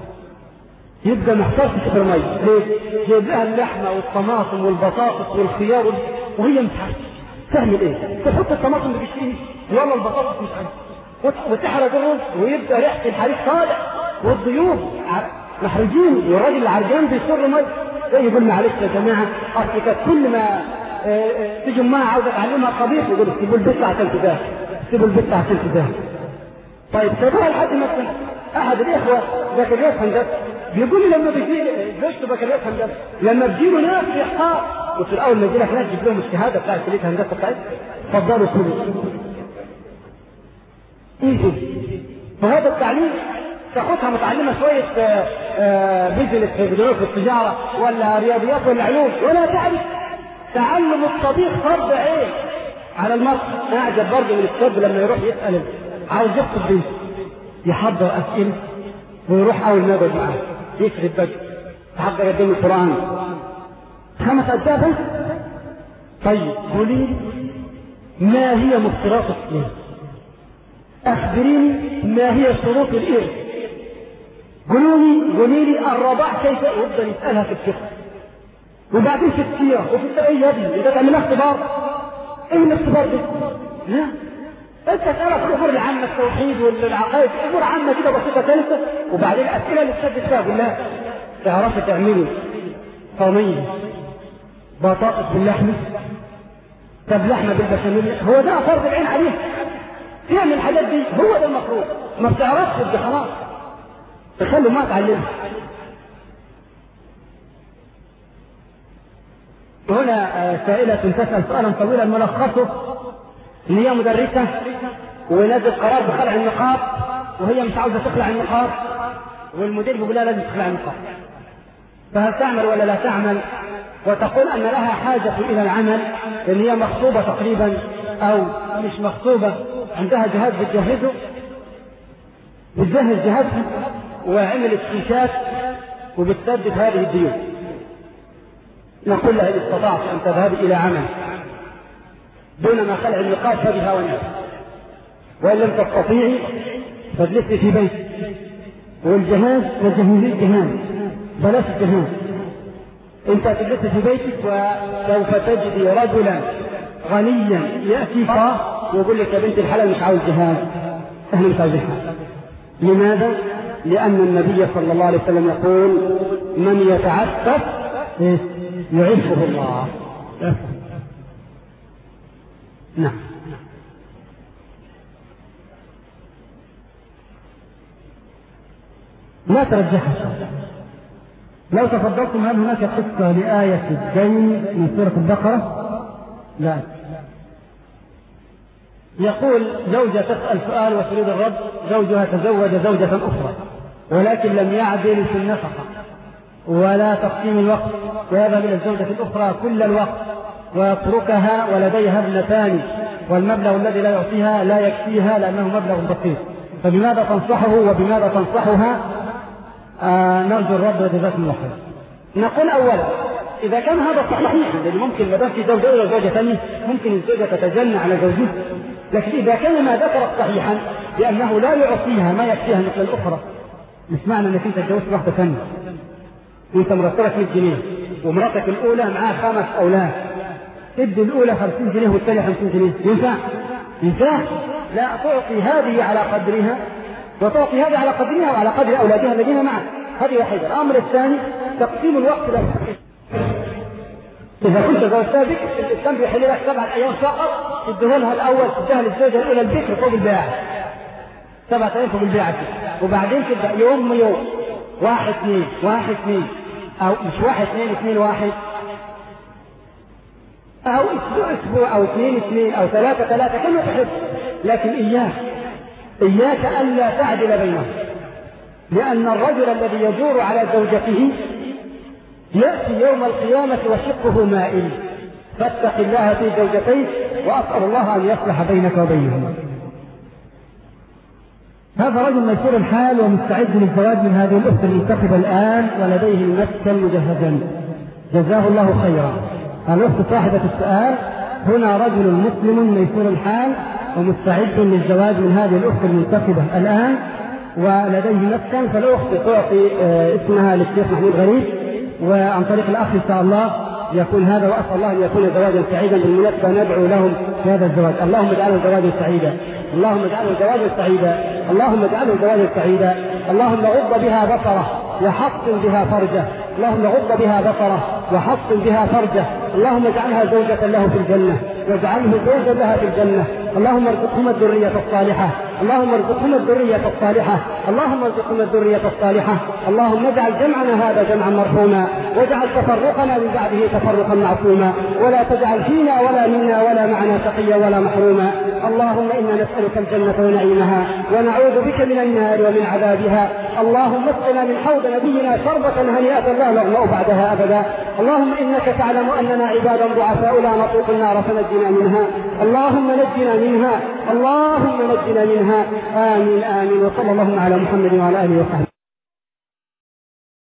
يبقى محتاج في سوبر ماركت. ليه؟ جايب لها اللحمه والطماطم والبطاطس والخيار وهي مش عارفه تعمل ايه؟ تحط الطماطم اللي بتشتريه ولا البطاطس مش عارفه وتحرق الرز ويبقى ريحه الحريق طالع والضيوف محرجين والراجل العرجان بيصر ميه. ايه يقول معلش يا جماعه اصل كانت كل ما تيجي امها عاوزه تعلمها قبيح يقول سيبوا البيت عشان تذاكر، سيبوا البيت عشان تذاكر. طيب سيبوها لحد مثلا احد الاخوه بكالوريوس هندسه بيقول لي لما بيجي زوجته بكالوريوس هندسه لما بيجيله ناس في احقاق وفي الاول ما يجي لك ناس تجيب لهم الشهاده بتاعت كليه هندسه بتاعتهم اتفضلوا كلوا. ايه فهذا التعليم تاخدها متعلمه شويه بيزنس في التجاره ولا رياضيات ولا علوم ولا تعرف تعلم الطبيخ فرض عين على المرء. اعجب برضه من الشاب لما يروح يسال عاوز يخطب بنت يحضر اسئله ويروح اول ما يقعد معاه يشرب بس يحضر قدام القران خمس اجزاء بس. طيب قولي لي ما هي مفترضات الاسلام؟ اخبريني ما هي شروط الارث؟ قولوا لي قولي لي الرضاع كيف؟ يفضل يسالها في الفقه وبعدين في السيره وفي التاريخ. يا ابني اذا تعمل اختبار ايه الاختبار ده؟ لا انت تسالها في الامور العامه التوحيد والعقائد امور عامه كده بسيطه ثالثه وبعدين الاسئله اللي تسجل فيها قول لها تعرفي تعملي صينيه بطاطس باللحمه؟ طب لحمه بالبشاميل؟ هو ده فرض العين عليه تعمل الحاجات دي، هو ده المفروض. ما بتعرفش دي خلاص تخلي ما تعلمها. هنا سائلة تسأل سؤالا طويلا ملخصه ان هي مدرسة ونزل قرار بخلع النقاب وهي مش عاوزة تخلع النقاب والمدير بيقول لها لازم تخلع النقاب، فهل تعمل ولا لا تعمل؟ وتقول ان لها حاجة الى العمل ان هي مخطوبة تقريبا او مش مخطوبة، عندها جهاز بتجهزه بتجهز جهازها وعملت شيشات وبتسدد هذه الديون. نقول لها إذا استطعت أن تذهب إلى عمل دون ما خلع النقاب فبها ونعم، وإن لم تستطيعي فاجلسي في بيتك والجهاز وجهزي الجهاز بلاش الجهاز، أنت تجلسي في بيتك وسوف تجدي رجلا غنيا يأتي فاه ويقول لك يا بنت الحلال مش عاوز جهاز، احنا مش عاوزين حاجة. لماذا؟ لأن النبي صلى الله عليه وسلم يقول من يتعفف يعفه الله. نعم. لا ترجحها. لو تفضلتم هل هناك قصة لآية الدين من سورة البقرة؟ لا. يقول زوجة تسأل سؤال وتريد الرد، زوجها تزوج زوجة أخرى ولكن لم يعدل في النفقة ولا تقسيم الوقت، ويذهب إلى الزوجة الأخرى كل الوقت ويتركها ولديها ابنتان والمبلغ الذي لا يعطيها لا يكفيها لأنه مبلغ بسيط، فبماذا تنصحه وبماذا تنصحها؟ آه نرجو الرد وجزاكم الله خير. نقول أولا إذا كان هذا صحيح، لأن ممكن ما دام في زوجة إلى زوجة ثانية ممكن الزوجة تتجنى على زوجها، لكن إذا كان ما ذكرت صحيحا بأنه لا يعطيها ما يكفيها مثل الأخرى، مش معنى أنك أنت تجوزت واحدة ثانية وأنت مرتبك مئة جنيه ومرتك الأولى معاه خمس أولاد، تدي الأولى خمسين جنيه والثانية خمسين جنيه، ينفع؟ ينفع؟ لا، تعطي هذه على قدرها وتعطي هذه على قدرها وعلى قدر أولادها الذين معك، هذه واحدة. الأمر الثاني تقسيم الوقت له. إذا كنت زوجتها بكر الإسلام بيحل لك سبعة أيام فقط تديها لها الأول، تديها للزوجة الأولى البكر فوق البيعة، سبعة أيام فوق البيعة، وبعدين تبدأ يوم يوم واحد اثنين واحد اثنين أو مش واحد اثنين اثنين واحد أو أسبوع أسبوع أو اثنين اثنين أو ثلاثة ثلاثة كما تحب، لكن إياك إياك ألا تعدل بينهم، لأن الرجل الذي يجور على زوجته يأتي يوم القيامة وشقه مائل، فاتق الله في زوجتيك وأسأل الله أن يصلح بينك وبينهما. هذا رجل ميسور الحال ومستعد للزواج من هذه الأخت المنتخبة الآن ولديه المسكن مجهزا، جزاه الله خيرا. الأخت صاحبة السؤال هنا رجل مسلم ميسور الحال ومستعد للزواج من هذه الأخت المنتخبة الآن ولديه مسكن، فالأخت تعطي اسمها للشيخ محمود غريب وعن طريق الأخ إن شاء الله يكون هذا، وأسأل الله أن يكون زواجا سعيدا. بالمناسبة ندعو لهم في هذا الزواج، اللهم اجعله زواجا سعيدا، اللهم اجعله زواجا سعيدا، اللهم اجعله زواجا سعيدا، اللهم غض بها بصره وحصن بها فرجه، اللهم غض بها بصره وحصن بها فرجه، اللهم اجعلها زوجة له في الجنة واجعله زوجا لها في الجنة، اللهم ارزقهما الذرية الصالحة، اللهم ارزقهما الذرية الصالحة، اللهم ارزقهما الذرية الصالحة، اللهم اجعل جمعنا هذا جمعا مرحوما واجعل تفرقنا من بعده تفرقا معصوما، ولا تجعل فينا ولا منا ولا معنا شقيا ولا محروما. اللهم إنا نسألك الجنة ونعيمها ونعوذ بك من النار ومن عذابها. اللهم اسقنا من حوض نبينا شربة هنيئة لا نظمأ بعدها أبدا. اللهم إنك تعلم أننا عبادا ضعفاء لا نطيق النار فنجنا منها، اللهم نجنا منها، اللهم نجنا منها. آمين آمين. وصلى الله على محمد وعلى آله وصحبه.